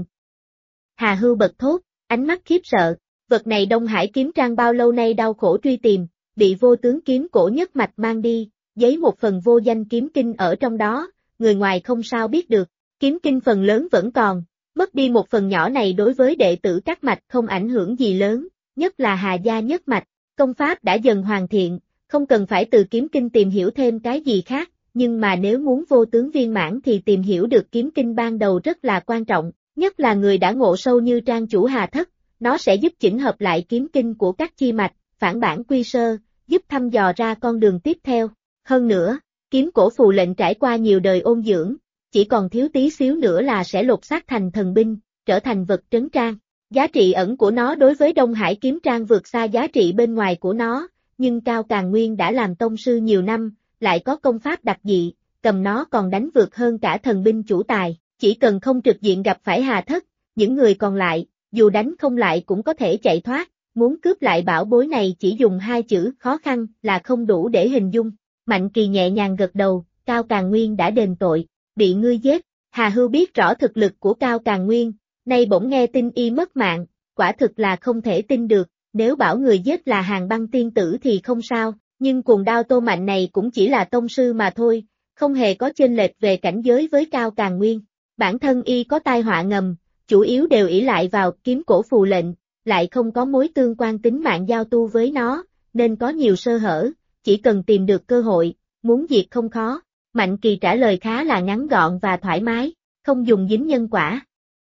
Hà Hưu bật thốt, ánh mắt khiếp sợ, vật này Đông Hải kiếm trang bao lâu nay đau khổ truy tìm, bị vô tướng kiếm cổ nhất mạch mang đi. Giấy một phần vô danh kiếm kinh ở trong đó, người ngoài không sao biết được, kiếm kinh phần lớn vẫn còn, mất đi một phần nhỏ này đối với đệ tử các mạch không ảnh hưởng gì lớn, nhất là Hà gia nhất mạch, công pháp đã dần hoàn thiện, không cần phải từ kiếm kinh tìm hiểu thêm cái gì khác, nhưng mà nếu muốn vô tướng viên mãn thì tìm hiểu được kiếm kinh ban đầu rất là quan trọng, nhất là người đã ngộ sâu như trang chủ Hà Thất, nó sẽ giúp chỉnh hợp lại kiếm kinh của các chi mạch, phản bản quy sơ, giúp thăm dò ra con đường tiếp theo. Hơn nữa, kiếm cổ phù lệnh trải qua nhiều đời ôn dưỡng, chỉ còn thiếu tí xíu nữa là sẽ lột xác thành thần binh, trở thành vật trấn trang. Giá trị ẩn của nó đối với Đông Hải kiếm trang vượt xa giá trị bên ngoài của nó, nhưng Cao Càn Nguyên đã làm tông sư nhiều năm, lại có công pháp đặc dị, cầm nó còn đánh vượt hơn cả thần binh chủ tài, chỉ cần không trực diện gặp phải Hà Thất, những người còn lại, dù đánh không lại cũng có thể chạy thoát, muốn cướp lại bảo bối này chỉ dùng 2 chữ khó khăn là không đủ để hình dung. Mạnh Kỳ nhẹ nhàng gật đầu, Cao Càn Nguyên đã đền tội, bị ngươi giết. Hà Hưu biết rõ thực lực của Cao Càn Nguyên, nay bỗng nghe tin y mất mạng, quả thực là không thể tin được, nếu bảo người giết là Hàng Băng tiên tử thì không sao, nhưng cuồng đao Tô Mạnh này cũng chỉ là tông sư mà thôi, không hề có chênh lệch về cảnh giới với Cao Càn Nguyên. Bản thân y có tai họa ngầm, chủ yếu đều ỷ lại vào kiếm cổ phù lệnh, lại không có mối tương quan tính mạng giao tu với nó, nên có nhiều sơ hở. Chỉ cần tìm được cơ hội, muốn diệt không khó. Mạnh Kỳ trả lời khá là ngắn gọn và thoải mái, không dùng dính nhân quả.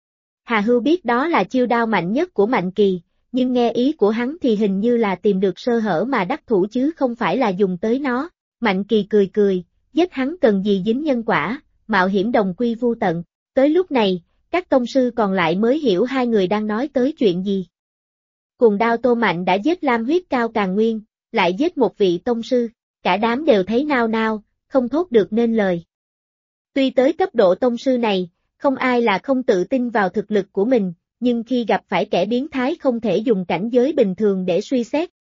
Hà Hưu biết đó là chiêu đao mạnh nhất của Mạnh Kỳ, nhưng nghe ý của hắn thì hình như là tìm được sơ hở mà đắc thủ chứ không phải là dùng tới nó. Mạnh Kỳ cười cười, giết hắn cần gì dính nhân quả, mạo hiểm đồng quy vu tận. Tới lúc này, các tông sư còn lại mới hiểu hai người đang nói tới chuyện gì. Cuồng đao Tô Mạnh đã giết Lam huyết Cao Càn Nguyên, lại giết một vị tông sư, cả đám đều thấy nao nao, không thốt được nên lời. Tuy tới cấp độ tông sư này, không ai là không tự tin vào thực lực của mình, nhưng khi gặp phải kẻ biến thái không thể dùng cảnh giới bình thường để suy xét,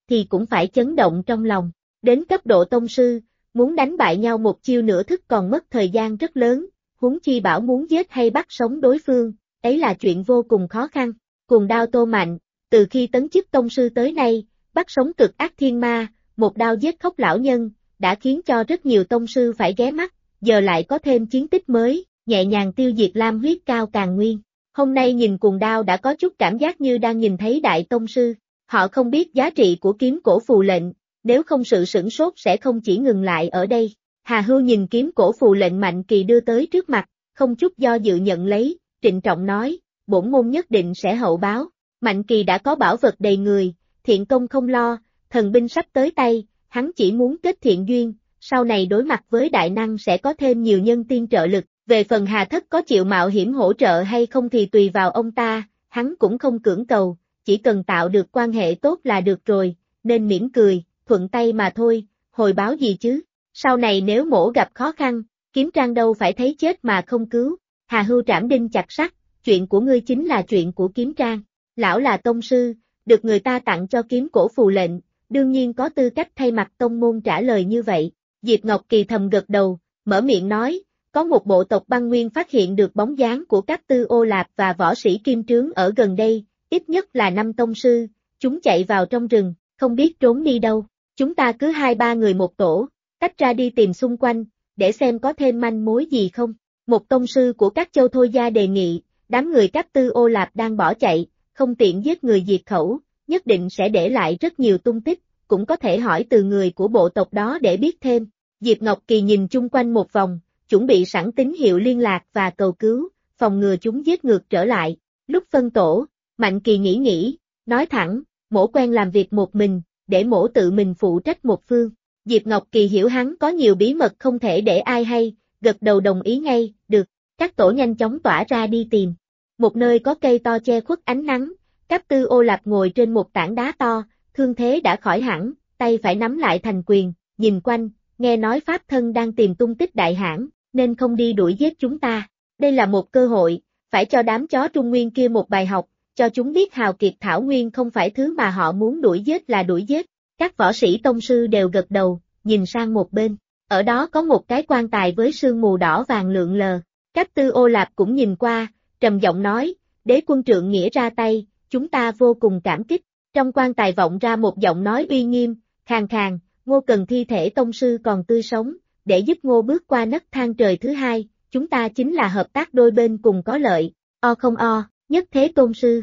thì cũng phải chấn động trong lòng. Đến cấp độ tông sư, muốn đánh bại nhau một chiêu nửa thức còn mất thời gian rất lớn, huống chi bảo muốn giết hay bắt sống đối phương, ấy là chuyện vô cùng khó khăn. Cuồng đao Tô Mạnh, từ khi tấn chức tông sư tới nay, bắt sống cực ác thiên ma, một đao giết khốc lão nhân, đã khiến cho rất nhiều tông sư phải ghé mắt, giờ lại có thêm chiến tích mới, nhẹ nhàng tiêu diệt Lam huyết cao càng nguyên. Hôm nay nhìn cuồng đao đã có chút cảm giác như đang nhìn thấy đại tông sư. Họ không biết giá trị của kiếm cổ phù lệnh, nếu không sự sửng sốt sẽ không chỉ ngừng lại ở đây. Hà Hưu nhìn kiếm cổ phù lệnh Mạnh Kỳ đưa tới trước mặt, không chút do dự nhận lấy, trịnh trọng nói, bổn môn nhất định sẽ hậu báo. Mạnh Kỳ đã có bảo vật đầy người, thiện công không lo, thần binh sắp tới tay, hắn chỉ muốn kết thiện duyên, sau này đối mặt với đại năng sẽ có thêm nhiều nhân tiên trợ lực. Về phần Hà Thất có chịu mạo hiểm hỗ trợ hay không thì tùy vào ông ta, hắn cũng không cưỡng cầu, chỉ cần tạo được quan hệ tốt là được rồi, nên mỉm cười, thuận tay mà thôi, hồi báo gì chứ. Sau này nếu mổ gặp khó khăn, Kiếm Trang đâu phải thấy chết mà không cứu. Hà Hưu trảm đinh chặt sắt, chuyện của ngươi chính là chuyện của Kiếm Trang. Lão là tông sư, được người ta tặng cho kiếm cổ phù lệnh, đương nhiên có tư cách thay mặt tông môn trả lời như vậy. Diệp Ngọc Kỳ thầm gật đầu, mở miệng nói, có một bộ tộc băng nguyên phát hiện được bóng dáng của các tư ô lạp và võ sĩ kim trướng ở gần đây, ít nhất là 5 tông sư, chúng chạy vào trong rừng, không biết trốn đi đâu. Chúng ta cứ 2-3 người một tổ, tách ra đi tìm xung quanh, để xem có thêm manh mối gì không. Một tông sư của các châu Thôi Gia đề nghị, đám người các tư ô lạp đang bỏ chạy, không tiện giết người diệt khẩu, nhất định sẽ để lại rất nhiều tung tích, cũng có thể hỏi từ người của bộ tộc đó để biết thêm. Diệp Ngọc Kỳ nhìn chung quanh một vòng, chuẩn bị sẵn tín hiệu liên lạc và cầu cứu, phòng ngừa chúng giết ngược trở lại. Lúc phân tổ, Mạnh Kỳ nghĩ, nói thẳng, mổ quen làm việc một mình, để mổ tự mình phụ trách một phương. Diệp Ngọc Kỳ hiểu hắn có nhiều bí mật không thể để ai hay, gật đầu đồng ý ngay, được, các tổ nhanh chóng tỏa ra đi tìm. Một nơi có cây to che khuất ánh nắng, Cáp Tư Ô Lạp ngồi trên một tảng đá to, thương thế đã khỏi hẳn, tay phải nắm lại thành quyền, nhìn quanh, nghe nói Pháp Thân đang tìm tung tích đại hãn, nên không đi đuổi giết chúng ta. Đây là một cơ hội, phải cho đám chó Trung Nguyên kia một bài học, cho chúng biết hào kiệt Thảo Nguyên không phải thứ mà họ muốn đuổi giết là đuổi giết. Các võ sĩ tông sư đều gật đầu, nhìn sang một bên. Ở đó có một cái quan tài với sương mù đỏ vàng lượn lờ. Cáp Tư Ô Lạp cũng nhìn qua, trầm giọng nói, đế quân trượng nghĩa ra tay, chúng ta vô cùng cảm kích. Trong quan tài vọng ra một giọng nói uy nghiêm, khàn khàn, Ngô cần thi thể tông sư còn tươi sống, để giúp Ngô bước qua nấc thang trời thứ hai, chúng ta chính là hợp tác đôi bên cùng có lợi, o không o, nhất thế tôn sư.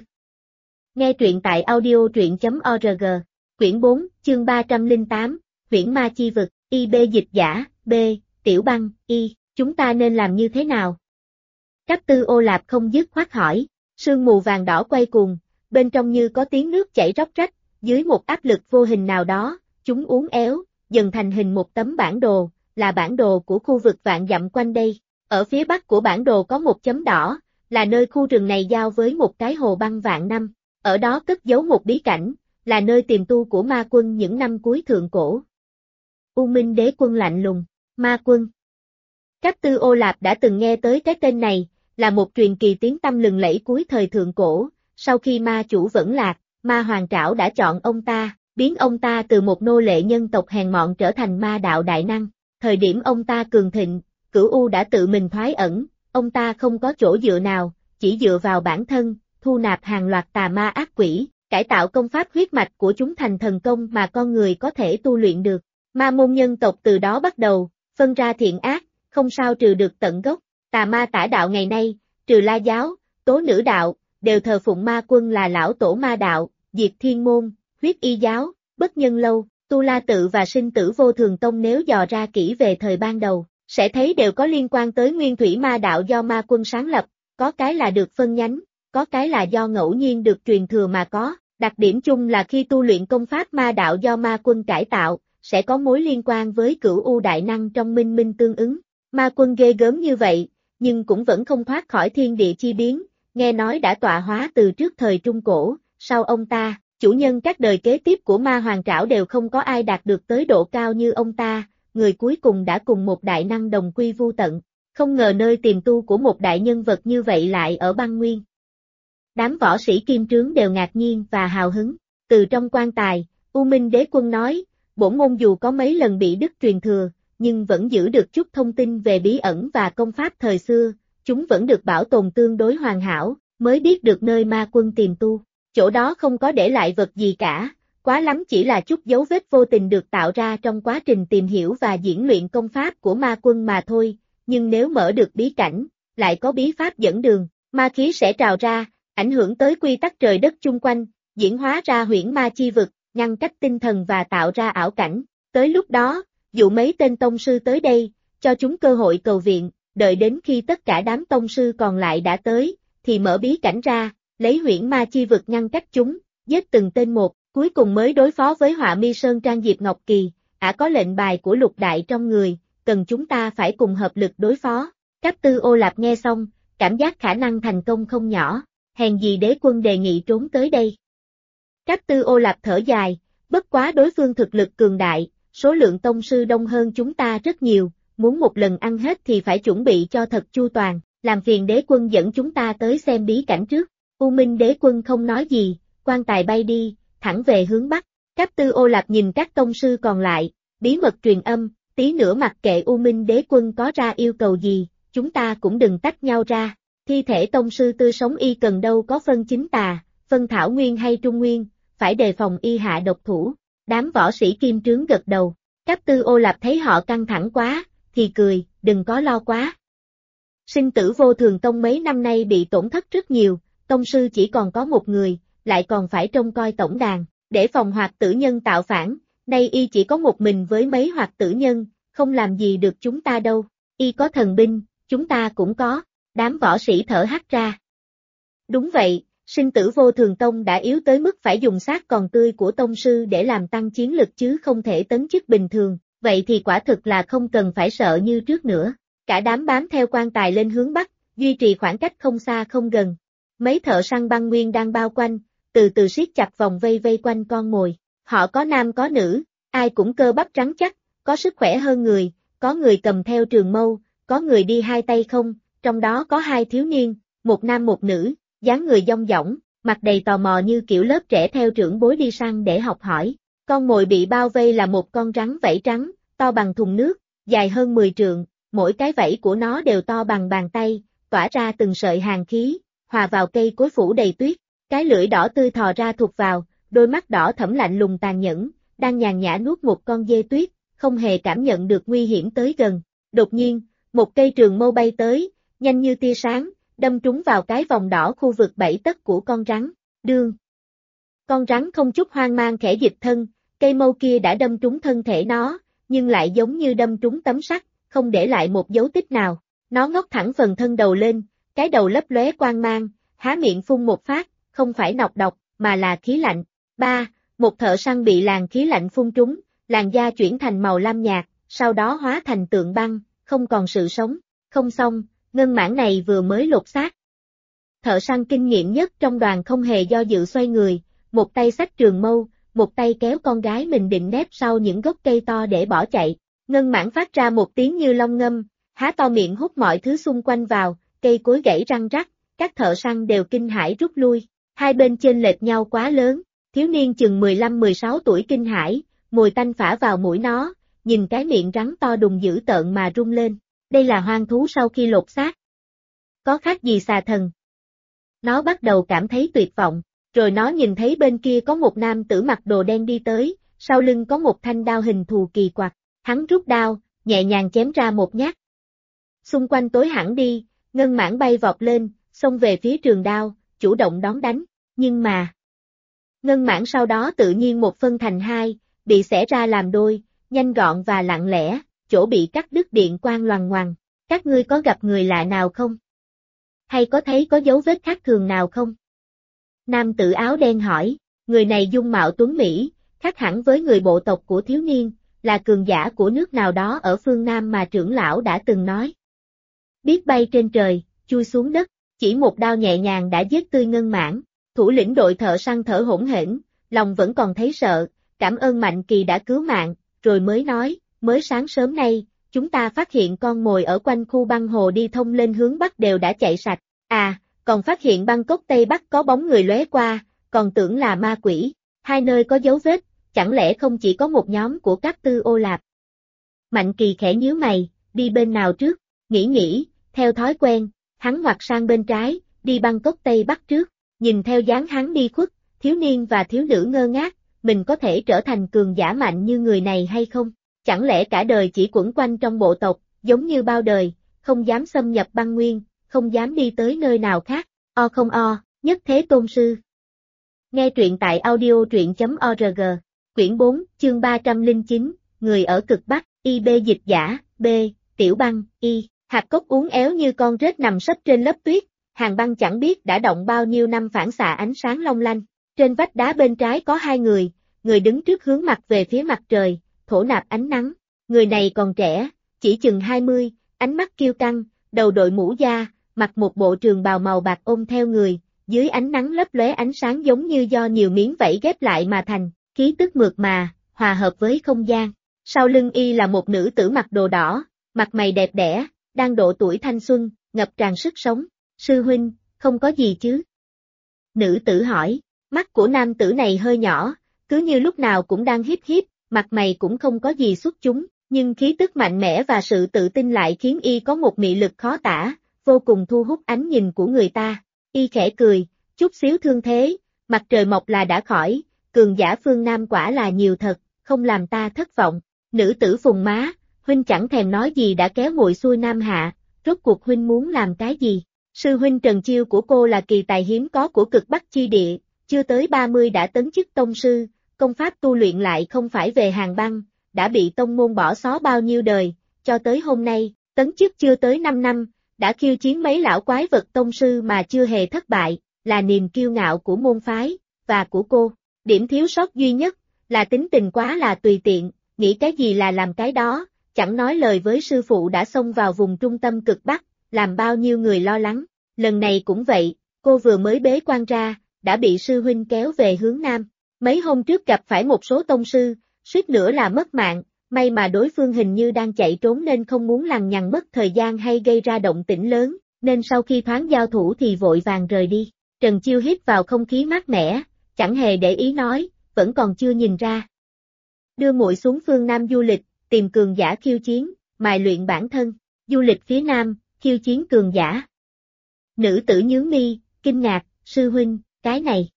Nghe truyện tại audio.org, quyển 4, chương 308, Huyễn Ma Chi Vực, IB dịch giả, B, Tiểu Băng, Y, chúng ta nên làm như thế nào? Cáp Tư Ô Lạp không dứt khoát hỏi, sương mù vàng đỏ quay cuồng, bên trong như có tiếng nước chảy róc rách, dưới một áp lực vô hình nào đó, chúng uốn éo, dần thành hình một tấm bản đồ, là bản đồ của khu vực vạn dặm quanh đây. Ở phía bắc của bản đồ có một chấm đỏ, là nơi khu rừng này giao với một cái hồ băng vạn năm, ở đó cất giấu một bí cảnh, là nơi tiềm tu của ma quân những năm cuối thượng cổ. U Minh Đế Quân lạnh lùng, ma quân. Cáp Tư Ô Lạp đã từng nghe tới cái tên này, là một truyền kỳ tiếng tăm lừng lẫy cuối thời thượng cổ, sau khi ma chủ vẫn lạc, ma hoàng trảo đã chọn ông ta, biến ông ta từ một nô lệ nhân tộc hèn mọn trở thành ma đạo đại năng. Thời điểm ông ta cường thịnh, Cửu U đã tự mình thoái ẩn, ông ta không có chỗ dựa nào, chỉ dựa vào bản thân, thu nạp hàng loạt tà ma ác quỷ, cải tạo công pháp huyết mạch của chúng thành thần công mà con người có thể tu luyện được. Ma môn nhân tộc từ đó bắt đầu, phân ra thiện ác, không sao trừ được tận gốc. Tà ma tả đạo ngày nay, trừ La giáo, Tố Nữ đạo, đều thờ phụng ma quân là lão tổ ma đạo, Diệt Thiên môn, Huyết Y giáo, Bất Nhân lâu, Tu La tự và Sinh tử vô thường tông nếu dò ra kỹ về thời ban đầu, sẽ thấy đều có liên quan tới nguyên thủy ma đạo do ma quân sáng lập, có cái là được phân nhánh, có cái là do ngẫu nhiên được truyền thừa mà có. Đặc điểm chung là khi tu luyện công pháp ma đạo do ma quân cải tạo, sẽ có mối liên quan với Cửu U đại năng trong minh minh tương ứng. Ma quân ghê gớm như vậy, nhưng cũng vẫn không thoát khỏi thiên địa chi biến, nghe nói đã tọa hóa từ trước thời Trung Cổ, sau ông ta, chủ nhân các đời kế tiếp của ma hoàng trảo đều không có ai đạt được tới độ cao như ông ta, người cuối cùng đã cùng một đại năng đồng quy vu tận, không ngờ nơi tiềm tu của một đại nhân vật như vậy lại ở băng nguyên. Đám võ sĩ kim trướng đều ngạc nhiên và hào hứng, từ trong quan tài, U Minh Đế Quân nói, bổn môn dù có mấy lần bị đứt truyền thừa, nhưng vẫn giữ được chút thông tin về bí ẩn và công pháp thời xưa, chúng vẫn được bảo tồn tương đối hoàn hảo, mới biết được nơi ma quân tìm tu. Chỗ đó không có để lại vật gì cả, quá lắm chỉ là chút dấu vết vô tình được tạo ra trong quá trình tìm hiểu và diễn luyện công pháp của ma quân mà thôi, nhưng nếu mở được bí cảnh, lại có bí pháp dẫn đường, ma khí sẽ trào ra, ảnh hưởng tới quy tắc trời đất chung quanh, diễn hóa ra huyễn ma chi vực, ngăn cách tinh thần và tạo ra ảo cảnh. Tới lúc đó, dụ mấy tên tông sư tới đây, cho chúng cơ hội cầu viện, đợi đến khi tất cả đám tông sư còn lại đã tới, thì mở bí cảnh ra, lấy huyễn ma chi vực ngăn cách chúng, giết từng tên một, cuối cùng mới đối phó với Họa Mi Sơn Trang Diệp Ngọc Kỳ, có lệnh bài của Lục Đại trong người, cần chúng ta phải cùng hợp lực đối phó. Cáp Tư Ô Lạp nghe xong, cảm giác khả năng thành công không nhỏ, hèn gì đế quân đề nghị trốn tới đây. Cáp Tư Ô Lạp thở dài, bất quá đối phương thực lực cường đại, số lượng tông sư đông hơn chúng ta rất nhiều, muốn một lần ăn hết thì phải chuẩn bị cho thật chu toàn, làm phiền đế quân dẫn chúng ta tới xem bí cảnh trước. U Minh Đế Quân không nói gì, quan tài bay đi, thẳng về hướng Bắc. Cáp Tư Ô Lạp nhìn các tông sư còn lại, bí mật truyền âm, tí nữa mặc kệ U Minh Đế Quân có ra yêu cầu gì, chúng ta cũng đừng tách nhau ra. Thi thể tông sư tươi sống y cần đâu có phân chính tà, phân thảo nguyên hay trung nguyên, phải đề phòng y hạ độc thủ. Đám võ sĩ kim trướng gật đầu. Cáp Tư Ô Lạp thấy họ căng thẳng quá, thì cười, đừng có lo quá. Sinh tử vô thường tông mấy năm nay bị tổn thất rất nhiều, tông sư chỉ còn có một người, lại còn phải trông coi tổng đàn, để phòng hoạt tử nhân tạo phản, nay y chỉ có một mình với mấy hoạt tử nhân, không làm gì được chúng ta đâu, y có thần binh, chúng ta cũng có, đám võ sĩ thở hắt ra. Đúng vậy, sinh tử vô thường tông đã yếu tới mức phải dùng xác còn tươi của tông sư để làm tăng chiến lực chứ không thể tấn chức bình thường, vậy thì quả thực là không cần phải sợ như trước nữa. Cả đám bám theo quan tài lên hướng Bắc, duy trì khoảng cách không xa không gần. Mấy thợ săn băng nguyên đang bao quanh, từ từ siết chặt vòng vây quanh con mồi. Họ có nam có nữ, ai cũng cơ bắp trắng chắc, có sức khỏe hơn người, có người cầm theo trường mâu, có người đi hai tay không, trong đó có hai thiếu niên, một nam một nữ, dáng người dong dỏng, mặt đầy tò mò như kiểu lớp trẻ theo trưởng bối đi săn để học hỏi. Con mồi bị bao vây là một con rắn vảy trắng, to bằng thùng nước, dài hơn 10 trượng, mỗi cái vảy của nó đều to bằng bàn tay, tỏa ra từng sợi hàn khí, hòa vào cây cối phủ đầy tuyết, cái lưỡi đỏ tươi thò ra thụt vào, đôi mắt đỏ thẫm lạnh lùng tàn nhẫn, đang nhàn nhã nuốt một con dê tuyết, không hề cảm nhận được nguy hiểm tới gần. Đột nhiên, một cây trường mâu bay tới, nhanh như tia sáng, đâm trúng vào cái vòng đỏ khu vực 7 tấc của con rắn, đương. Con rắn không chút hoang mang khẽ dịch thân, cây mâu kia đã đâm trúng thân thể nó, nhưng lại giống như đâm trúng tấm sắt, không để lại một dấu tích nào. Nó ngóc thẳng phần thân đầu lên, cái đầu lấp lóe quang mang, há miệng phun một phát, không phải nọc độc, mà là khí lạnh. Một thợ săn bị làn khí lạnh phun trúng, làn da chuyển thành màu lam nhạt, sau đó hóa thành tượng băng, không còn sự sống. Không xong, ngân mãng này vừa mới lột xác. Thợ săn kinh nghiệm nhất trong đoàn không hề do dự xoay người, một tay xách trường mâu, một tay kéo con gái mình định nép sau những gốc cây to để bỏ chạy. Ngân mãng phát ra một tiếng như long ngâm, há to miệng hút mọi thứ xung quanh vào, cây cối gãy răng rắc, các thợ săn đều kinh hãi rút lui. Hai bên chênh lệch nhau quá lớn, thiếu niên chừng 15-16 tuổi kinh hãi, mùi tanh phả vào mũi nó, nhìn cái miệng rắn to đùng dữ tợn mà rung lên. Đây là hoang thú sau khi lột xác. Có khác gì xà thần? Nó bắt đầu cảm thấy tuyệt vọng, rồi nó nhìn thấy bên kia có một nam tử mặc đồ đen đi tới, sau lưng có một thanh đao hình thù kỳ quặc. Hắn rút đao, nhẹ nhàng chém ra một nhát. Xung quanh tối hẳn đi, ngân mãng bay vọt lên, xông về phía trường đao, chủ động đón đánh, nhưng mà... Ngân mãng sau đó tự nhiên một phân thành hai, bị xẻ ra làm đôi, nhanh gọn và lặng lẽ, chỗ bị cắt đứt điện quang loằng ngoằng. Các ngươi có gặp người lạ nào không? Hay có thấy có dấu vết khác thường nào không? Nam tử áo đen hỏi, người này dung mạo tuấn Mỹ, khác hẳn với người bộ tộc của thiếu niên, là cường giả của nước nào đó ở phương Nam mà trưởng lão đã từng nói. Biết bay trên trời, chui xuống đất, chỉ một đao nhẹ nhàng đã giết tươi ngân mãng. Thủ lĩnh đội thợ săn thở hổn hển, lòng vẫn còn thấy sợ, cảm ơn Mạnh Kỳ đã cứu mạng, rồi mới nói, mới sáng sớm nay, chúng ta phát hiện con mồi ở quanh khu băng hồ đi thông lên hướng Bắc đều đã chạy sạch, còn phát hiện băng cốc Tây Bắc có bóng người lóe qua, còn tưởng là ma quỷ, hai nơi có dấu vết, chẳng lẽ không chỉ có một nhóm của các tư ô lạp? Mạnh Kỳ khẽ nhíu mày, đi bên nào trước, nghĩ, theo thói quen, hắn ngoặt sang bên trái, đi Bangkok Tây Bắc trước, nhìn theo dáng hắn đi khuất, thiếu niên và thiếu nữ ngơ ngác, mình có thể trở thành cường giả mạnh như người này hay không? Chẳng lẽ cả đời chỉ quẩn quanh trong bộ tộc, giống như bao đời, không dám xâm nhập băng nguyên, không dám đi tới nơi nào khác, không nhất thế tôn sư. Nghe truyện tại audio truyện.org, quyển 4, chương 309, người ở cực Bắc, IB dịch giả, B, Tiểu Băng, Y, hạt cốc uốn éo như con rết nằm sấp trên lớp tuyết, hàng băng chẳng biết đã động bao nhiêu năm phản xạ ánh sáng long lanh. Trên vách đá bên trái có hai người đứng trước hướng mặt về phía mặt trời, thổ nạp ánh nắng. Người này còn trẻ, chỉ chừng 20, ánh mắt kiêu căng, đầu đội mũ da, mặc một bộ trường bào màu bạc ôm theo người, dưới ánh nắng lấp lóe ánh sáng giống như do nhiều miếng vảy ghép lại mà thành, khí tức mượt mà, hòa hợp với không gian. Sau lưng y là một nữ tử mặc đồ đỏ, mặt mày đẹp đẽ, đang độ tuổi thanh xuân, ngập tràn sức sống. Sư huynh, không có gì chứ? Nữ tử hỏi, mắt của nam tử này hơi nhỏ, cứ như lúc nào cũng đang híp híp, mặt mày cũng không có gì xuất chúng, nhưng khí tức mạnh mẽ và sự tự tin lại khiến y có một mị lực khó tả, vô cùng thu hút ánh nhìn của người ta. Y khẽ cười, chút xíu thương thế, mặt trời mọc là đã khỏi, cường giả phương Nam quả là nhiều thật, không làm ta thất vọng. Nữ tử phùng má, huynh chẳng thèm nói gì đã kéo muội xuôi Nam Hạ, rốt cuộc huynh muốn làm cái gì? Sư huynh Trần Chiêu của cô là kỳ tài hiếm có của cực Bắc chi địa, chưa tới 30 đã tấn chức tông sư, công pháp tu luyện lại không phải về hàng băng, đã bị tông môn bỏ xó bao nhiêu đời, cho tới hôm nay, tấn chức chưa tới 5 năm, đã khiêu chiến mấy lão quái vật tông sư mà chưa hề thất bại, là niềm kiêu ngạo của môn phái, và của cô. Điểm thiếu sót duy nhất, là tính tình quá là tùy tiện, nghĩ cái gì là làm cái đó, chẳng nói lời với sư phụ đã xông vào vùng trung tâm cực Bắc, làm bao nhiêu người lo lắng. Lần này cũng vậy, cô vừa mới bế quan ra, đã bị sư huynh kéo về hướng Nam. Mấy hôm trước gặp phải một số tông sư, suýt nữa là mất mạng, may mà đối phương hình như đang chạy trốn nên không muốn lằng nhằng mất thời gian hay gây ra động tĩnh lớn, nên sau khi thoáng giao thủ thì vội vàng rời đi. Trần Chiêu hít vào không khí mát mẻ, chẳng hề để ý nói, vẫn còn chưa nhìn ra. Đưa muội xuống phương Nam du lịch, tìm cường giả khiêu chiến, mài luyện bản thân, du lịch phía Nam, khiêu chiến cường giả. Nữ tử nhướng mi, kinh ngạc, sư huynh, cái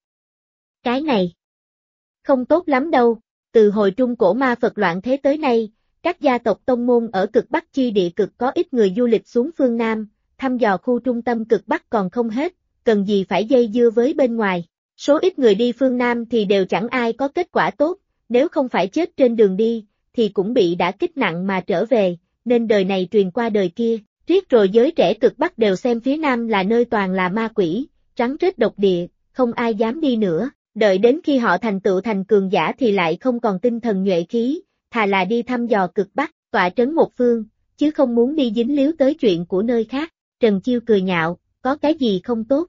này không tốt lắm đâu. Từ hồi trung cổ ma Phật loạn thế tới nay, các gia tộc tông môn ở cực Bắc chi địa cực có ít người du lịch xuống phương Nam, thăm dò khu trung tâm cực Bắc còn không hết, cần gì phải dây dưa với bên ngoài. Số ít người đi phương Nam thì đều chẳng ai có kết quả tốt, nếu không phải chết trên đường đi, thì cũng bị đả kích nặng mà trở về, nên đời này truyền qua đời kia. Riết rồi giới trẻ cực Bắc đều xem phía Nam là nơi toàn là ma quỷ, rắn rết độc địa, không ai dám đi nữa. Đợi đến khi họ thành tựu thành cường giả thì lại không còn tinh thần nhuệ khí, thà là đi thăm dò cực Bắc, tọa trấn một phương, chứ không muốn đi dính líu tới chuyện của nơi khác. Trần Chiêu cười nhạo, có cái gì không tốt?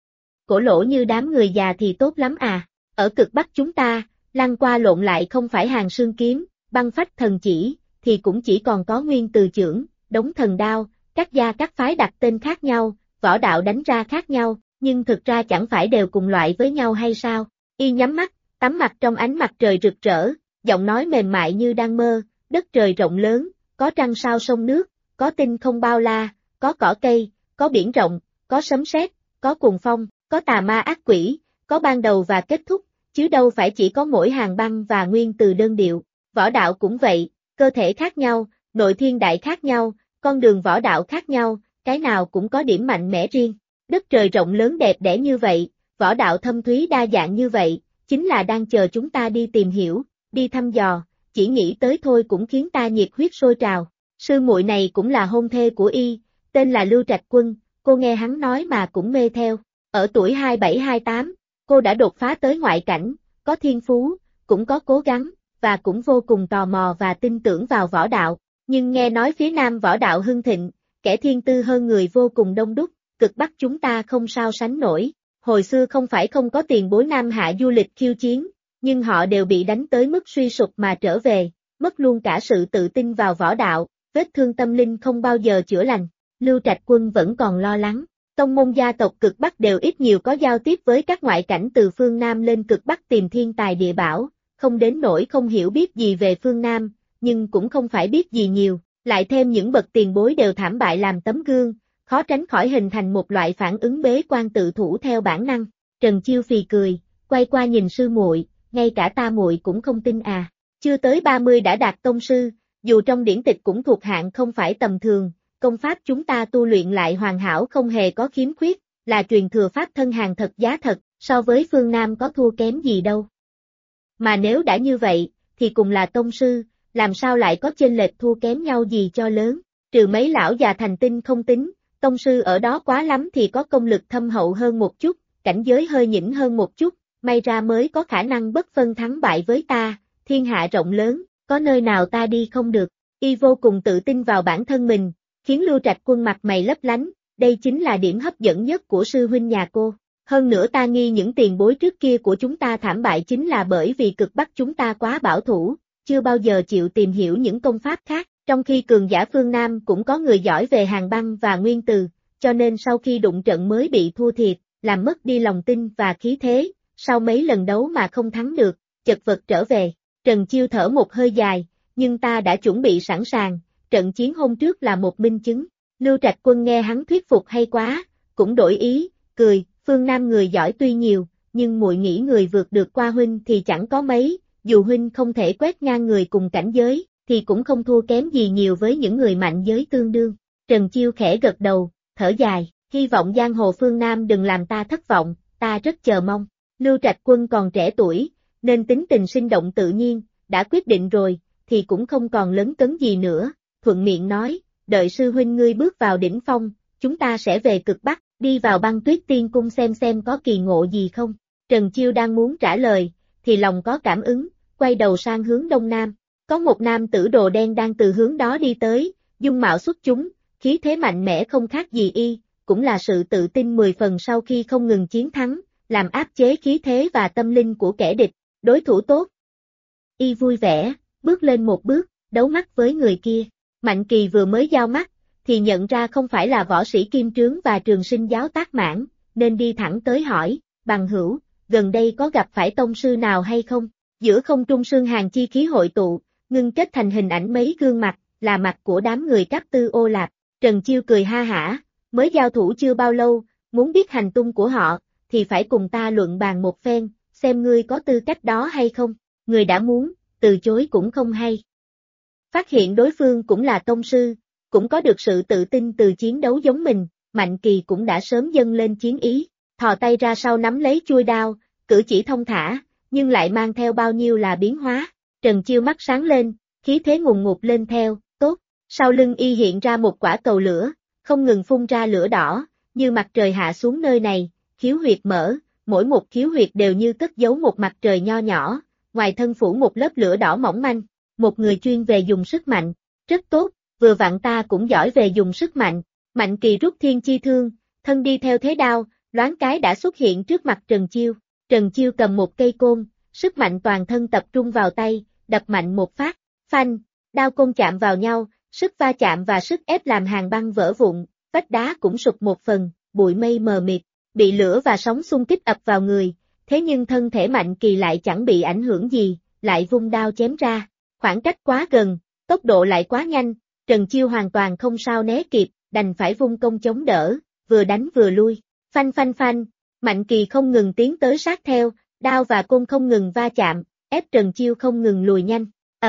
Cổ lỗ như đám người già thì tốt lắm à, ở cực Bắc chúng ta, lăn qua lộn lại không phải hàng xương kiếm, băng phách thần chỉ, thì cũng chỉ còn có nguyên từ chưởng, đống thần đao, các gia các phái đặt tên khác nhau, võ đạo đánh ra khác nhau, nhưng thực ra chẳng phải đều cùng loại với nhau hay sao? Y nhắm mắt, tắm mặt trong ánh mặt trời rực rỡ, giọng nói mềm mại như đang mơ, đất trời rộng lớn, có trăng sao sông nước, có tinh không bao la, có cỏ cây, có biển rộng, có sấm sét, có cuồng phong, có tà ma ác quỷ, có ban đầu và kết thúc, chứ đâu phải chỉ có mỗi hàng băng và nguyên từ đơn điệu. Võ đạo cũng vậy, cơ thể khác nhau, nội thiên đại khác nhau, con đường võ đạo khác nhau, cái nào cũng có điểm mạnh mẽ riêng. Đất trời rộng lớn đẹp đẽ như vậy, võ đạo thâm thúy đa dạng như vậy, chính là đang chờ chúng ta đi tìm hiểu, đi thăm dò, chỉ nghĩ tới thôi cũng khiến ta nhiệt huyết sôi trào. Sư muội này cũng là hôn thê của y, tên là Lưu Trạch Quân, cô nghe hắn nói mà cũng mê theo. Ở tuổi 27-28, cô đã đột phá tới ngoại cảnh, có thiên phú, cũng có cố gắng, và cũng vô cùng tò mò và tin tưởng vào võ đạo. Nhưng nghe nói phía Nam võ đạo hưng thịnh, kẻ thiên tư hơn người vô cùng đông đúc, cực Bắc chúng ta không sao sánh nổi. Hồi xưa không phải không có tiền bối Nam Hạ du lịch khiêu chiến, nhưng họ đều bị đánh tới mức suy sụp mà trở về, mất luôn cả sự tự tin vào võ đạo, vết thương tâm linh không bao giờ chữa lành. Lưu Trạch Quân vẫn còn lo lắng. Tông môn gia tộc cực Bắc đều ít nhiều có giao tiếp với các ngoại cảnh từ phương Nam lên cực Bắc tìm thiên tài địa bảo, không đến nỗi không hiểu biết gì về phương Nam, nhưng cũng không phải biết gì nhiều, lại thêm những bậc tiền bối đều thảm bại làm tấm gương, khó tránh khỏi hình thành một loại phản ứng bế quan tự thủ theo bản năng. Trần Chiêu phì cười, quay qua nhìn sư muội, ngay cả ta muội cũng không tin à, chưa tới 30 đã đạt tông sư, dù trong điển tịch cũng thuộc hạng không phải tầm thường, công pháp chúng ta tu luyện lại hoàn hảo không hề có khiếm khuyết, là truyền thừa pháp thân hàng thật giá thật, so với phương Nam có thua kém gì đâu. Mà nếu đã như vậy, thì cùng là tông sư, làm sao lại có chênh lệch thua kém nhau gì cho lớn, trừ mấy lão già thành tinh không tính, tông sư ở đó quá lắm thì có công lực thâm hậu hơn một chút, cảnh giới hơi nhỉnh hơn một chút, may ra mới có khả năng bất phân thắng bại với ta, thiên hạ rộng lớn, có nơi nào ta đi không được, y vô cùng tự tin vào bản thân mình, khiến Lưu Trạch Quân mặt mày lấp lánh, đây chính là điểm hấp dẫn nhất của sư huynh nhà cô. Hơn nữa ta nghi những tiền bối trước kia của chúng ta thảm bại chính là bởi vì cực bắc chúng ta quá bảo thủ, chưa bao giờ chịu tìm hiểu những công pháp khác, trong khi cường giả phương Nam cũng có người giỏi về hàng băng và nguyên từ, cho nên sau khi đụng trận mới bị thua thiệt, làm mất đi lòng tin và khí thế, sau mấy lần đấu mà không thắng được, chật vật trở về. Trần Chiêu thở một hơi dài, nhưng ta đã chuẩn bị sẵn sàng, trận chiến hôm trước là một minh chứng. Lưu Trạch Quân nghe hắn thuyết phục hay quá, cũng đổi ý, cười, phương Nam người giỏi tuy nhiều, nhưng muội nghĩ người vượt được qua huynh thì chẳng có mấy, dù huynh không thể quét ngang người cùng cảnh giới, thì cũng không thua kém gì nhiều với những người mạnh giới tương đương. Trần Chiêu khẽ gật đầu, thở dài, hy vọng giang hồ phương Nam đừng làm ta thất vọng, ta rất chờ mong. Lưu Trạch Quân còn trẻ tuổi, nên tính tình sinh động tự nhiên, đã quyết định rồi, thì cũng không còn lấn cấn gì nữa, thuận miệng nói, đợi sư huynh ngươi bước vào đỉnh phong, chúng ta sẽ về cực Bắc, đi vào Băng Tuyết Tiên Cung xem có kỳ ngộ gì không. Trần Chiêu đang muốn trả lời, thì lòng có cảm ứng, quay đầu sang hướng đông nam, có một nam tử đồ đen đang từ hướng đó đi tới, dung mạo xuất chúng, khí thế mạnh mẽ không khác gì y, cũng là sự tự tin 10 phần sau khi không ngừng chiến thắng, làm áp chế khí thế và tâm linh của kẻ địch, đối thủ tốt. Y vui vẻ, bước lên một bước, đấu mắt với người kia. Mạnh Kỳ vừa mới giao mắt, thì nhận ra không phải là võ sĩ Kim Trướng và Trường Sinh giáo Tác Mãn, nên đi thẳng tới hỏi, bằng hữu, gần đây có gặp phải tông sư nào hay không? Giữa không trung sương hàng chi khí hội tụ, ngưng kết thành hình ảnh mấy gương mặt, là mặt của đám người Cáp Tư Ô Lạp. Trần Chiêu cười ha hả, mới giao thủ chưa bao lâu, muốn biết hành tung của họ, thì phải cùng ta luận bàn một phen, xem ngươi có tư cách đó hay không. Người đã muốn, từ chối cũng không hay. Phát hiện đối phương cũng là tông sư, cũng có được sự tự tin từ chiến đấu giống mình, Mạnh Kỳ cũng đã sớm dâng lên chiến ý, thò tay ra sau nắm lấy chuôi đao, cử chỉ thông thả, nhưng lại mang theo bao nhiêu là biến hóa. Trần Chiêu mắt sáng lên, khí thế ngùn ngụt lên theo, tốt, sau lưng y hiện ra một quả cầu lửa, không ngừng phun ra lửa đỏ, như mặt trời hạ xuống nơi này, khiếu huyệt mở, mỗi một khiếu huyệt đều như cất giấu một mặt trời nho nhỏ, ngoài thân phủ một lớp lửa đỏ mỏng manh. Một người chuyên về dùng sức mạnh, rất tốt, vừa vặn ta cũng giỏi về dùng sức mạnh. Mạnh Kỳ rút thiên chi thương, thân đi theo thế đao, loáng cái đã xuất hiện trước mặt Trần Chiêu. Trần Chiêu cầm một cây côn, sức mạnh toàn thân tập trung vào tay, đập mạnh một phát, phanh, đao côn chạm vào nhau, sức va chạm và sức ép làm hàng băng vỡ vụn, vách đá cũng sụp một phần, bụi mây mờ mịt, bị lửa và sóng xung kích ập vào người, thế nhưng thân thể Mạnh Kỳ lại chẳng bị ảnh hưởng gì, lại vung đao chém ra. Khoảng cách quá gần, tốc độ lại quá nhanh, Trần Chiêu hoàn toàn không sao né kịp, đành phải vung công chống đỡ, vừa đánh vừa lui, phanh phanh phanh, Mạnh Kỳ không ngừng tiến tới sát theo, đao và côn không ngừng va chạm, ép Trần Chiêu không ngừng lùi nhanh,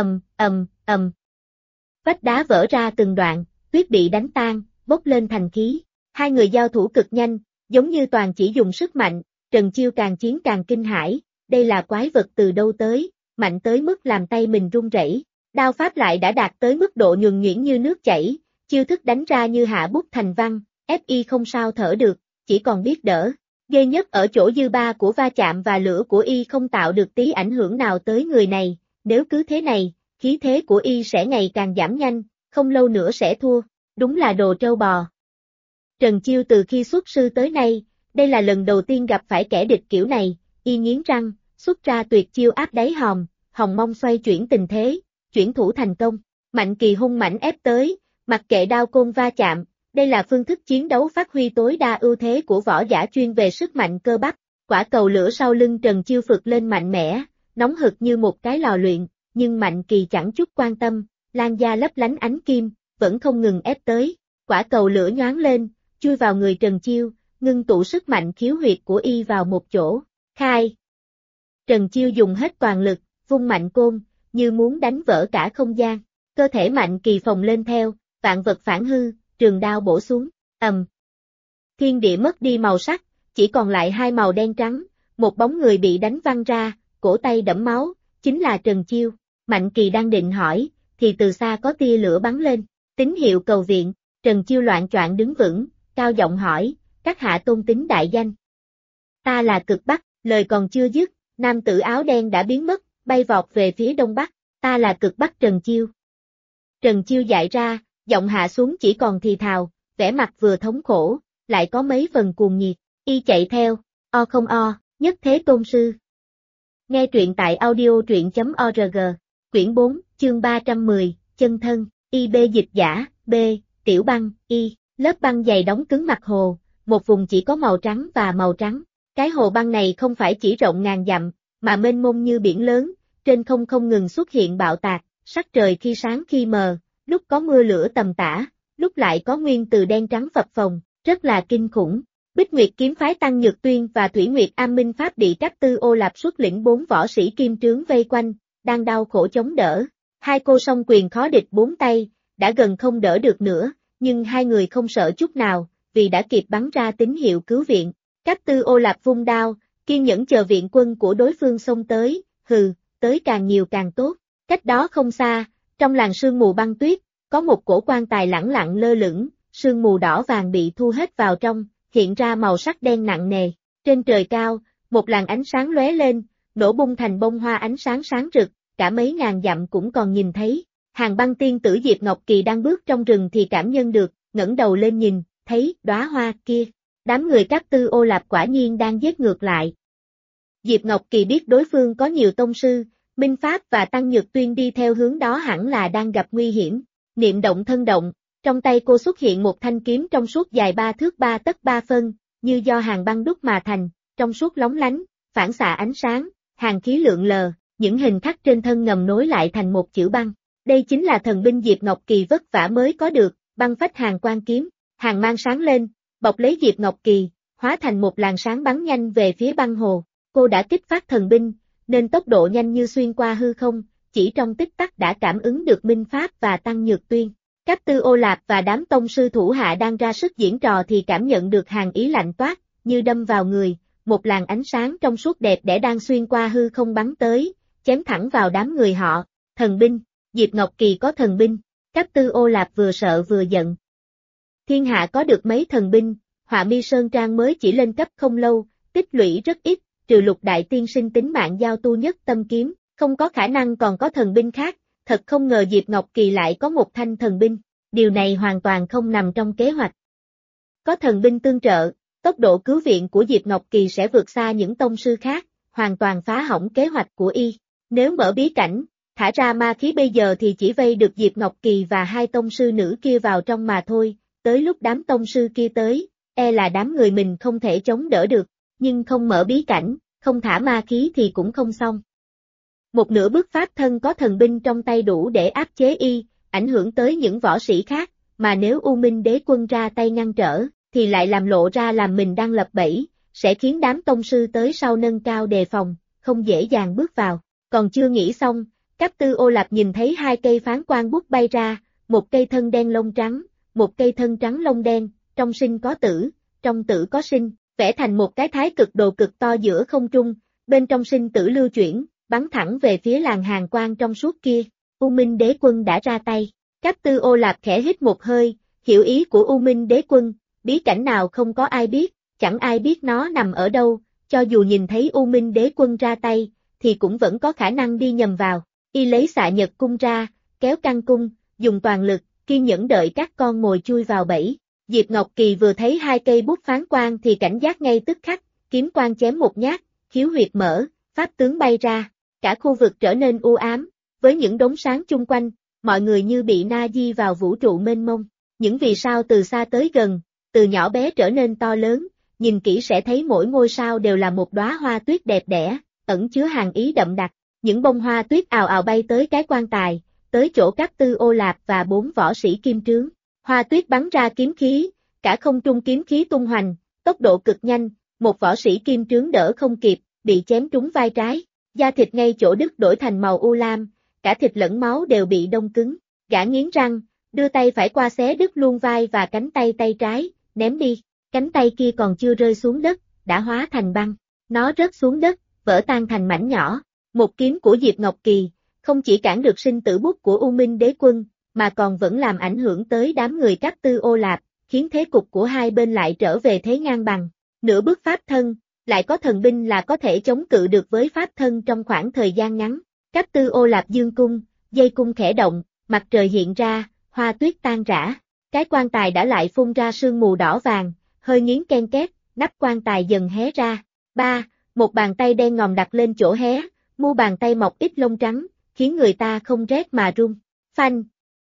ầm. Vách đá vỡ ra từng đoạn, tuyết bị đánh tan, bốc lên thành khí, hai người giao thủ cực nhanh, giống như toàn chỉ dùng sức mạnh, Trần Chiêu càng chiến càng kinh hãi, đây là quái vật từ đâu tới? Mạnh tới mức làm tay mình run rẩy, đao pháp lại đã đạt tới mức độ nhuần nhuyễn như nước chảy, chiêu thức đánh ra như hạ bút thành văn, ép y không sao thở được, chỉ còn biết đỡ. Ghê nhất ở chỗ dư ba của va chạm và lửa của y không tạo được tí ảnh hưởng nào tới người này, nếu cứ thế này, khí thế của y sẽ ngày càng giảm nhanh, không lâu nữa sẽ thua, đúng là đồ trâu bò. Trần Chiêu từ khi xuất sư tới nay, đây là lần đầu tiên gặp phải kẻ địch kiểu này, y nghiến răng, xuất ra tuyệt chiêu áp đáy hòm, hồng mong xoay chuyển tình thế, chuyển thủ thành công. Mạnh Kỳ hung mãnh ép tới, mặc kệ đao côn va chạm, đây là phương thức chiến đấu phát huy tối đa ưu thế của võ giả chuyên về sức mạnh cơ bắp. Quả cầu lửa sau lưng Trần Chiêu phực lên mạnh mẽ, nóng hực như một cái lò luyện, nhưng Mạnh Kỳ chẳng chút quan tâm, lan da lấp lánh ánh kim, vẫn không ngừng ép tới, quả cầu lửa nhoáng lên, chui vào người Trần Chiêu, ngưng tụ sức mạnh khiếu huyệt của y vào một chỗ, khai. Trần Chiêu dùng hết toàn lực, vung mạnh côn, như muốn đánh vỡ cả không gian, cơ thể Mạnh Kỳ phồng lên theo, vạn vật phản hư, trường đao bổ xuống, thiên địa mất đi màu sắc, chỉ còn lại hai màu đen trắng, một bóng người bị đánh văng ra, cổ tay đẫm máu, chính là Trần Chiêu. Mạnh Kỳ đang định hỏi, thì từ xa có tia lửa bắn lên, tín hiệu cầu viện, Trần Chiêu loạng choạng đứng vững, cao giọng hỏi, các hạ tôn tính đại danh. Ta là Cực Bắc, lời còn chưa dứt, nam tử áo đen đã biến mất, bay vọt về phía đông bắc, ta là Cực Bắc Trần Chiêu. Trần Chiêu dại ra, giọng hạ xuống chỉ còn thì thào, vẻ mặt vừa thống khổ, lại có mấy phần cuồng nhiệt, y chạy theo, o không o, nhất thế tôn sư. Nghe truyện tại audio.org, quyển 4, chương 310, chân thân, IB dịch giả, B, tiểu băng, Y, lớp băng dày đóng cứng mặt hồ, một vùng chỉ có màu trắng và màu trắng. Cái hồ băng này không phải chỉ rộng ngàn dặm, mà mênh mông như biển lớn, trên không ngừng xuất hiện bạo tạc, sắc trời khi sáng khi mờ, lúc có mưa lửa tầm tã, lúc lại có nguyên từ đen trắng phập phồng, rất là kinh khủng. Bích Nguyệt kiếm phái Tăng Nhược Tuyên và Thủy Nguyệt Am Minh Pháp Địa Các Tư Ô Lạp xuất lĩnh 4 võ sĩ kim trướng vây quanh, đang đau khổ chống đỡ. Hai cô song quyền khó địch 4 tay, đã gần không đỡ được nữa, nhưng hai người không sợ chút nào, vì đã kịp bắn ra tín hiệu cứu viện. Các Tư Ô Lạp vung đao, kiên nhẫn chờ viện quân của đối phương xông tới, tới càng nhiều càng tốt. Cách đó không xa, trong làn sương mù băng tuyết, có một cổ quan tài lẳng lặng lơ lửng, sương mù đỏ vàng bị thu hết vào trong, hiện ra màu sắc đen nặng nề. Trên trời cao, một làn ánh sáng lóe lên, nổ bung thành bông hoa ánh sáng sáng rực, cả mấy ngàn dặm cũng còn nhìn thấy. Hàng Băng tiên tử Diệp Ngọc Kỳ đang bước trong rừng thì cảm nhận được, ngẩng đầu lên nhìn, thấy đóa hoa kia. Đám người Các Tư Ô Lạp quả nhiên đang giết ngược lại. Diệp Ngọc Kỳ biết đối phương có nhiều tông sư, Minh Pháp và Tăng Nhược Tuyên đi theo hướng đó hẳn là đang gặp nguy hiểm. Niệm động thân động, trong tay cô xuất hiện một thanh kiếm trong suốt dài 3 thước 3 tấc 3 phân, như do hàng băng đúc mà thành, trong suốt lóng lánh, phản xạ ánh sáng, hàng khí lượn lờ, những hình khắc trên thân ngầm nối lại thành một chữ băng. Đây chính là thần binh Diệp Ngọc Kỳ vất vả mới có được, băng phách hàng quan kiếm, hàng mang sáng lên, bọc lấy Diệp Ngọc Kỳ, hóa thành một làn sáng bắn nhanh về phía băng hồ. Cô đã kích phát thần binh, nên tốc độ nhanh như xuyên qua hư không, chỉ trong tích tắc đã cảm ứng được Minh Pháp và Tăng Nhược Tuyên. Các Tư Ô Lạp và đám tông sư thủ hạ đang ra sức diễn trò thì cảm nhận được hàng ý lạnh toát, như đâm vào người, một làn ánh sáng trong suốt đẹp đẽ đang xuyên qua hư không bắn tới, chém thẳng vào đám người họ. Thần binh, Diệp Ngọc Kỳ có thần binh, Các Tư Ô Lạp vừa sợ vừa giận. Thiên hạ có được mấy thần binh, Họa Mi Sơn Trang mới chỉ lên cấp không lâu, tích lũy rất ít, trừ Lục Đại Tiên Sinh tính mạng giao tu nhất tâm kiếm, không có khả năng còn có thần binh khác. Thật không ngờ Diệp Ngọc Kỳ lại có một thanh thần binh, điều này hoàn toàn không nằm trong kế hoạch. Có thần binh tương trợ, tốc độ cứu viện của Diệp Ngọc Kỳ sẽ vượt xa những tông sư khác, hoàn toàn phá hỏng kế hoạch của y. Nếu mở bí cảnh, thả ra ma khí bây giờ thì chỉ vây được Diệp Ngọc Kỳ và hai tông sư nữ kia vào trong mà thôi, tới lúc đám tông sư kia tới, là đám người mình không thể chống đỡ được, nhưng không mở bí cảnh, không thả ma khí thì cũng không xong. Một nửa bức pháp thân có thần binh trong tay đủ để áp chế y, ảnh hưởng tới những võ sĩ khác, mà nếu U Minh Đế Quân ra tay ngăn trở, thì lại làm lộ ra làm mình đang lập bẫy, sẽ khiến đám tông sư tới sau nâng cao đề phòng, không dễ dàng bước vào. Còn chưa nghĩ xong, Các Tư Ô Lạp nhìn thấy hai cây phán quan bút bay ra, một cây thân đen lông trắng, một cây thân trắng lông đen, trong sinh có tử, trong tử có sinh, vẽ thành một cái thái cực đồ cực to giữa không trung, bên trong sinh tử lưu chuyển, bắn thẳng về phía làn hàng quang trong suốt kia. U Minh Đế Quân đã ra tay. Các Tư Ô Lạp khẽ hít một hơi, hiểu ý của U Minh Đế Quân, bí cảnh nào không có ai biết, chẳng ai biết nó nằm ở đâu, cho dù nhìn thấy U Minh Đế Quân ra tay, thì cũng vẫn có khả năng đi nhầm vào. Y lấy xạ nhật cung ra, kéo căng cung, dùng toàn lực, kiên nhẫn đợi các con mồi chui vào bẫy. Diệp Ngọc Kỳ vừa thấy hai cây bút phán quan thì cảnh giác ngay tức khắc, kiếm quang chém một nhát, khiếu huyệt mở, pháp tướng bay ra, cả khu vực trở nên u ám, với những đốm sáng chung quanh, mọi người như bị na di vào vũ trụ mênh mông. Những vì sao từ xa tới gần, từ nhỏ bé trở nên to lớn, nhìn kỹ sẽ thấy mỗi ngôi sao đều là một đóa hoa tuyết đẹp đẽ, ẩn chứa hàn ý đậm đặc. những bông hoa tuyết ào ào bay tới cái quan tài, tới chỗ Cát Tư Ô Lạp và 4 võ sĩ kim trướng. Hoa tuyết bắn ra kiếm khí, cả không trung kiếm khí tung hoành, tốc độ cực nhanh, một võ sĩ kim trướng đỡ không kịp, bị chém trúng vai trái, da thịt ngay chỗ đứt đổi thành màu u lam, cả thịt lẫn máu đều bị đông cứng. Gã nghiến răng, đưa tay phải qua xé đứt luôn vai và cánh tay tay trái, ném đi. Cánh tay kia còn chưa rơi xuống đất, đã hóa thành băng. Nó rớt xuống đất, vỡ tan thành mảnh nhỏ. Một kiếm của Diệp Ngọc Kỳ, không chỉ cản được sinh tử bút của U Minh Đế Quân, mà còn vẫn làm ảnh hưởng tới đám người Cát Tư Ô Lạp, khiến thế cục của hai bên lại trở về thế ngang bằng. Nửa bước pháp thân, lại có thần binh là có thể chống cự được với pháp thân trong khoảng thời gian ngắn. Cát Tư Ô Lạp dương cung, dây cung khẽ động, mặt trời hiện ra, hoa tuyết tan rã. Cái quan tài đã lại phun ra sương mù đỏ vàng, hơi nghiến ken két, nắp quan tài dần hé ra. Một bàn tay đen ngòm đặt lên chỗ hé, mu bàn tay mọc ít lông trắng, khiến người ta không rét mà run. Phanh!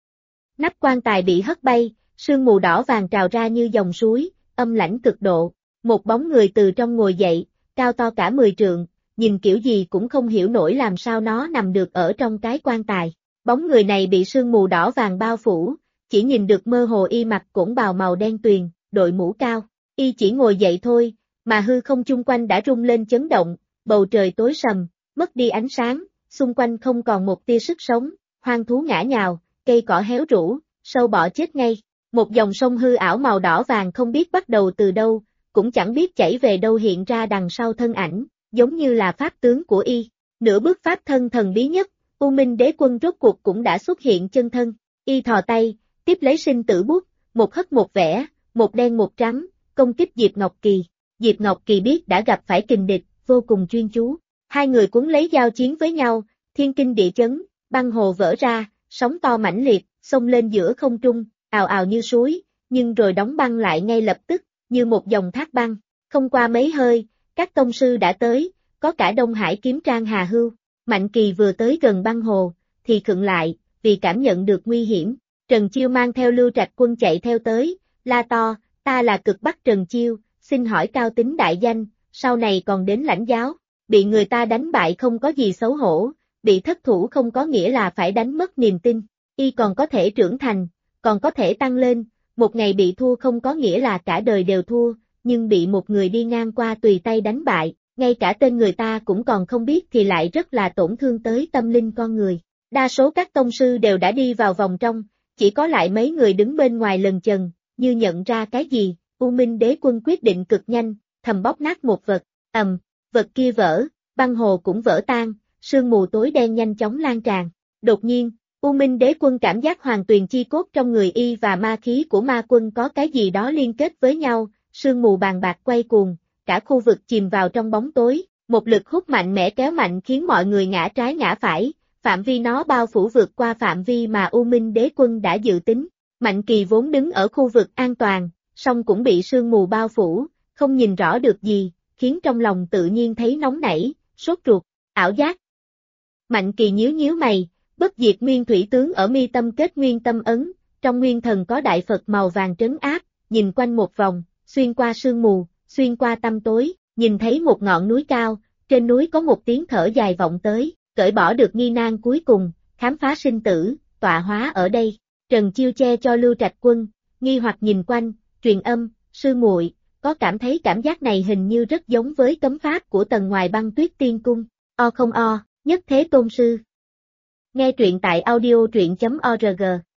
Nắp quan tài bị hất bay, sương mù đỏ vàng trào ra như dòng suối, âm lãnh cực độ. Một bóng người từ trong ngồi dậy, cao to cả 10 trượng, nhìn kiểu gì cũng không hiểu nổi làm sao nó nằm được ở trong cái quan tài. Bóng người này bị sương mù đỏ vàng bao phủ, chỉ nhìn được mơ hồ y mặc cổn bào màu đen tuyền, đội mũ cao. Y chỉ ngồi dậy thôi, mà hư không chung quanh đã rung lên chấn động, bầu trời tối sầm, mất đi ánh sáng, xung quanh không còn một tia sức sống, hoang thú ngã nhào, cây cỏ héo rũ, sâu bọ chết ngay. Một dòng sông hư ảo màu đỏ vàng không biết bắt đầu từ đâu, cũng chẳng biết chảy về đâu hiện ra đằng sau thân ảnh, giống như là pháp tướng của y. Nửa bước pháp thân thần bí nhất, U Minh Đế Quân rốt cuộc cũng đã xuất hiện chân thân. Y thò tay, tiếp lấy sinh tử bút, một hất một vẽ, một đen một trắng, công kích Diệp Ngọc Kỳ. Diệp Ngọc Kỳ biết đã gặp phải kình địch, vô cùng chuyên chú. Hai người cuốn lấy giao chiến với nhau, thiên kinh địa chấn, băng hồ vỡ ra, sóng to mãnh liệt, xông lên giữa không trung, ào ào như suối, nhưng rồi đóng băng lại ngay lập tức, như một dòng thác băng. Không qua mấy hơi, các tông sư đã tới, có cả Đông Hải Kiếm Trang Hà Hưu. Mạnh Kỳ vừa tới gần băng hồ, thì khựng lại, vì cảm nhận được nguy hiểm. Trần Chiêu mang theo Lưu Trạch Quân chạy theo tới, la to, ta là Cực Bắc Trần Chiêu, xin hỏi cao tính đại danh, sau này còn đến lãnh giáo. Bị người ta đánh bại không có gì xấu hổ, bị thất thủ không có nghĩa là phải đánh mất niềm tin. Y còn có thể trưởng thành, còn có thể tăng lên, một ngày bị thua không có nghĩa là cả đời đều thua, nhưng bị một người đi ngang qua tùy tay đánh bại, ngay cả tên người ta cũng còn không biết thì lại rất là tổn thương tới tâm linh con người. Đa số các tông sư đều đã đi vào vòng trong, chỉ có lại mấy người đứng bên ngoài lần chần, như nhận ra cái gì. U Minh Đế Quân quyết định cực nhanh, thầm bóp nát một vật, vật kia vỡ, băng hồ cũng vỡ tan, sương mù tối đen nhanh chóng lan tràn. Đột nhiên, U Minh Đế Quân cảm giác hoàng tuyền chi cốt trong người y và ma khí của ma quân có cái gì đó liên kết với nhau, sương mù bàn bạc quay cuồng, cả khu vực chìm vào trong bóng tối, một lực hút mạnh mẽ kéo mạnh khiến mọi người ngã trái ngã phải, phạm vi nó bao phủ vượt qua phạm vi mà U Minh Đế Quân đã dự tính. Mạnh Kỳ vốn đứng ở khu vực an toàn, song cũng bị sương mù bao phủ, không nhìn rõ được gì, khiến trong lòng tự nhiên thấy nóng nảy, sốt ruột, ảo giác. Mạnh Kỳ nhíu nhíu mày, bất diệt nguyên thủy tướng ở mi tâm kết nguyên tâm ấn, trong nguyên thần có đại Phật màu vàng trấn áp, nhìn quanh một vòng, xuyên qua sương mù, xuyên qua tăm tối, nhìn thấy một ngọn núi cao, trên núi có một tiếng thở dài vọng tới, cởi bỏ được nghi nan cuối cùng, khám phá sinh tử, tọa hóa ở đây. Trần Chiêu che cho Lưu Trạch Quân, nghi hoặc nhìn quanh, truyền âm, sư muội, có cảm thấy cảm giác này hình như rất giống với cấm pháp của tầng ngoài Băng Tuyết Tiên Cung, không nhất thế tôn sư. Nghe truyện tại audio truyện.org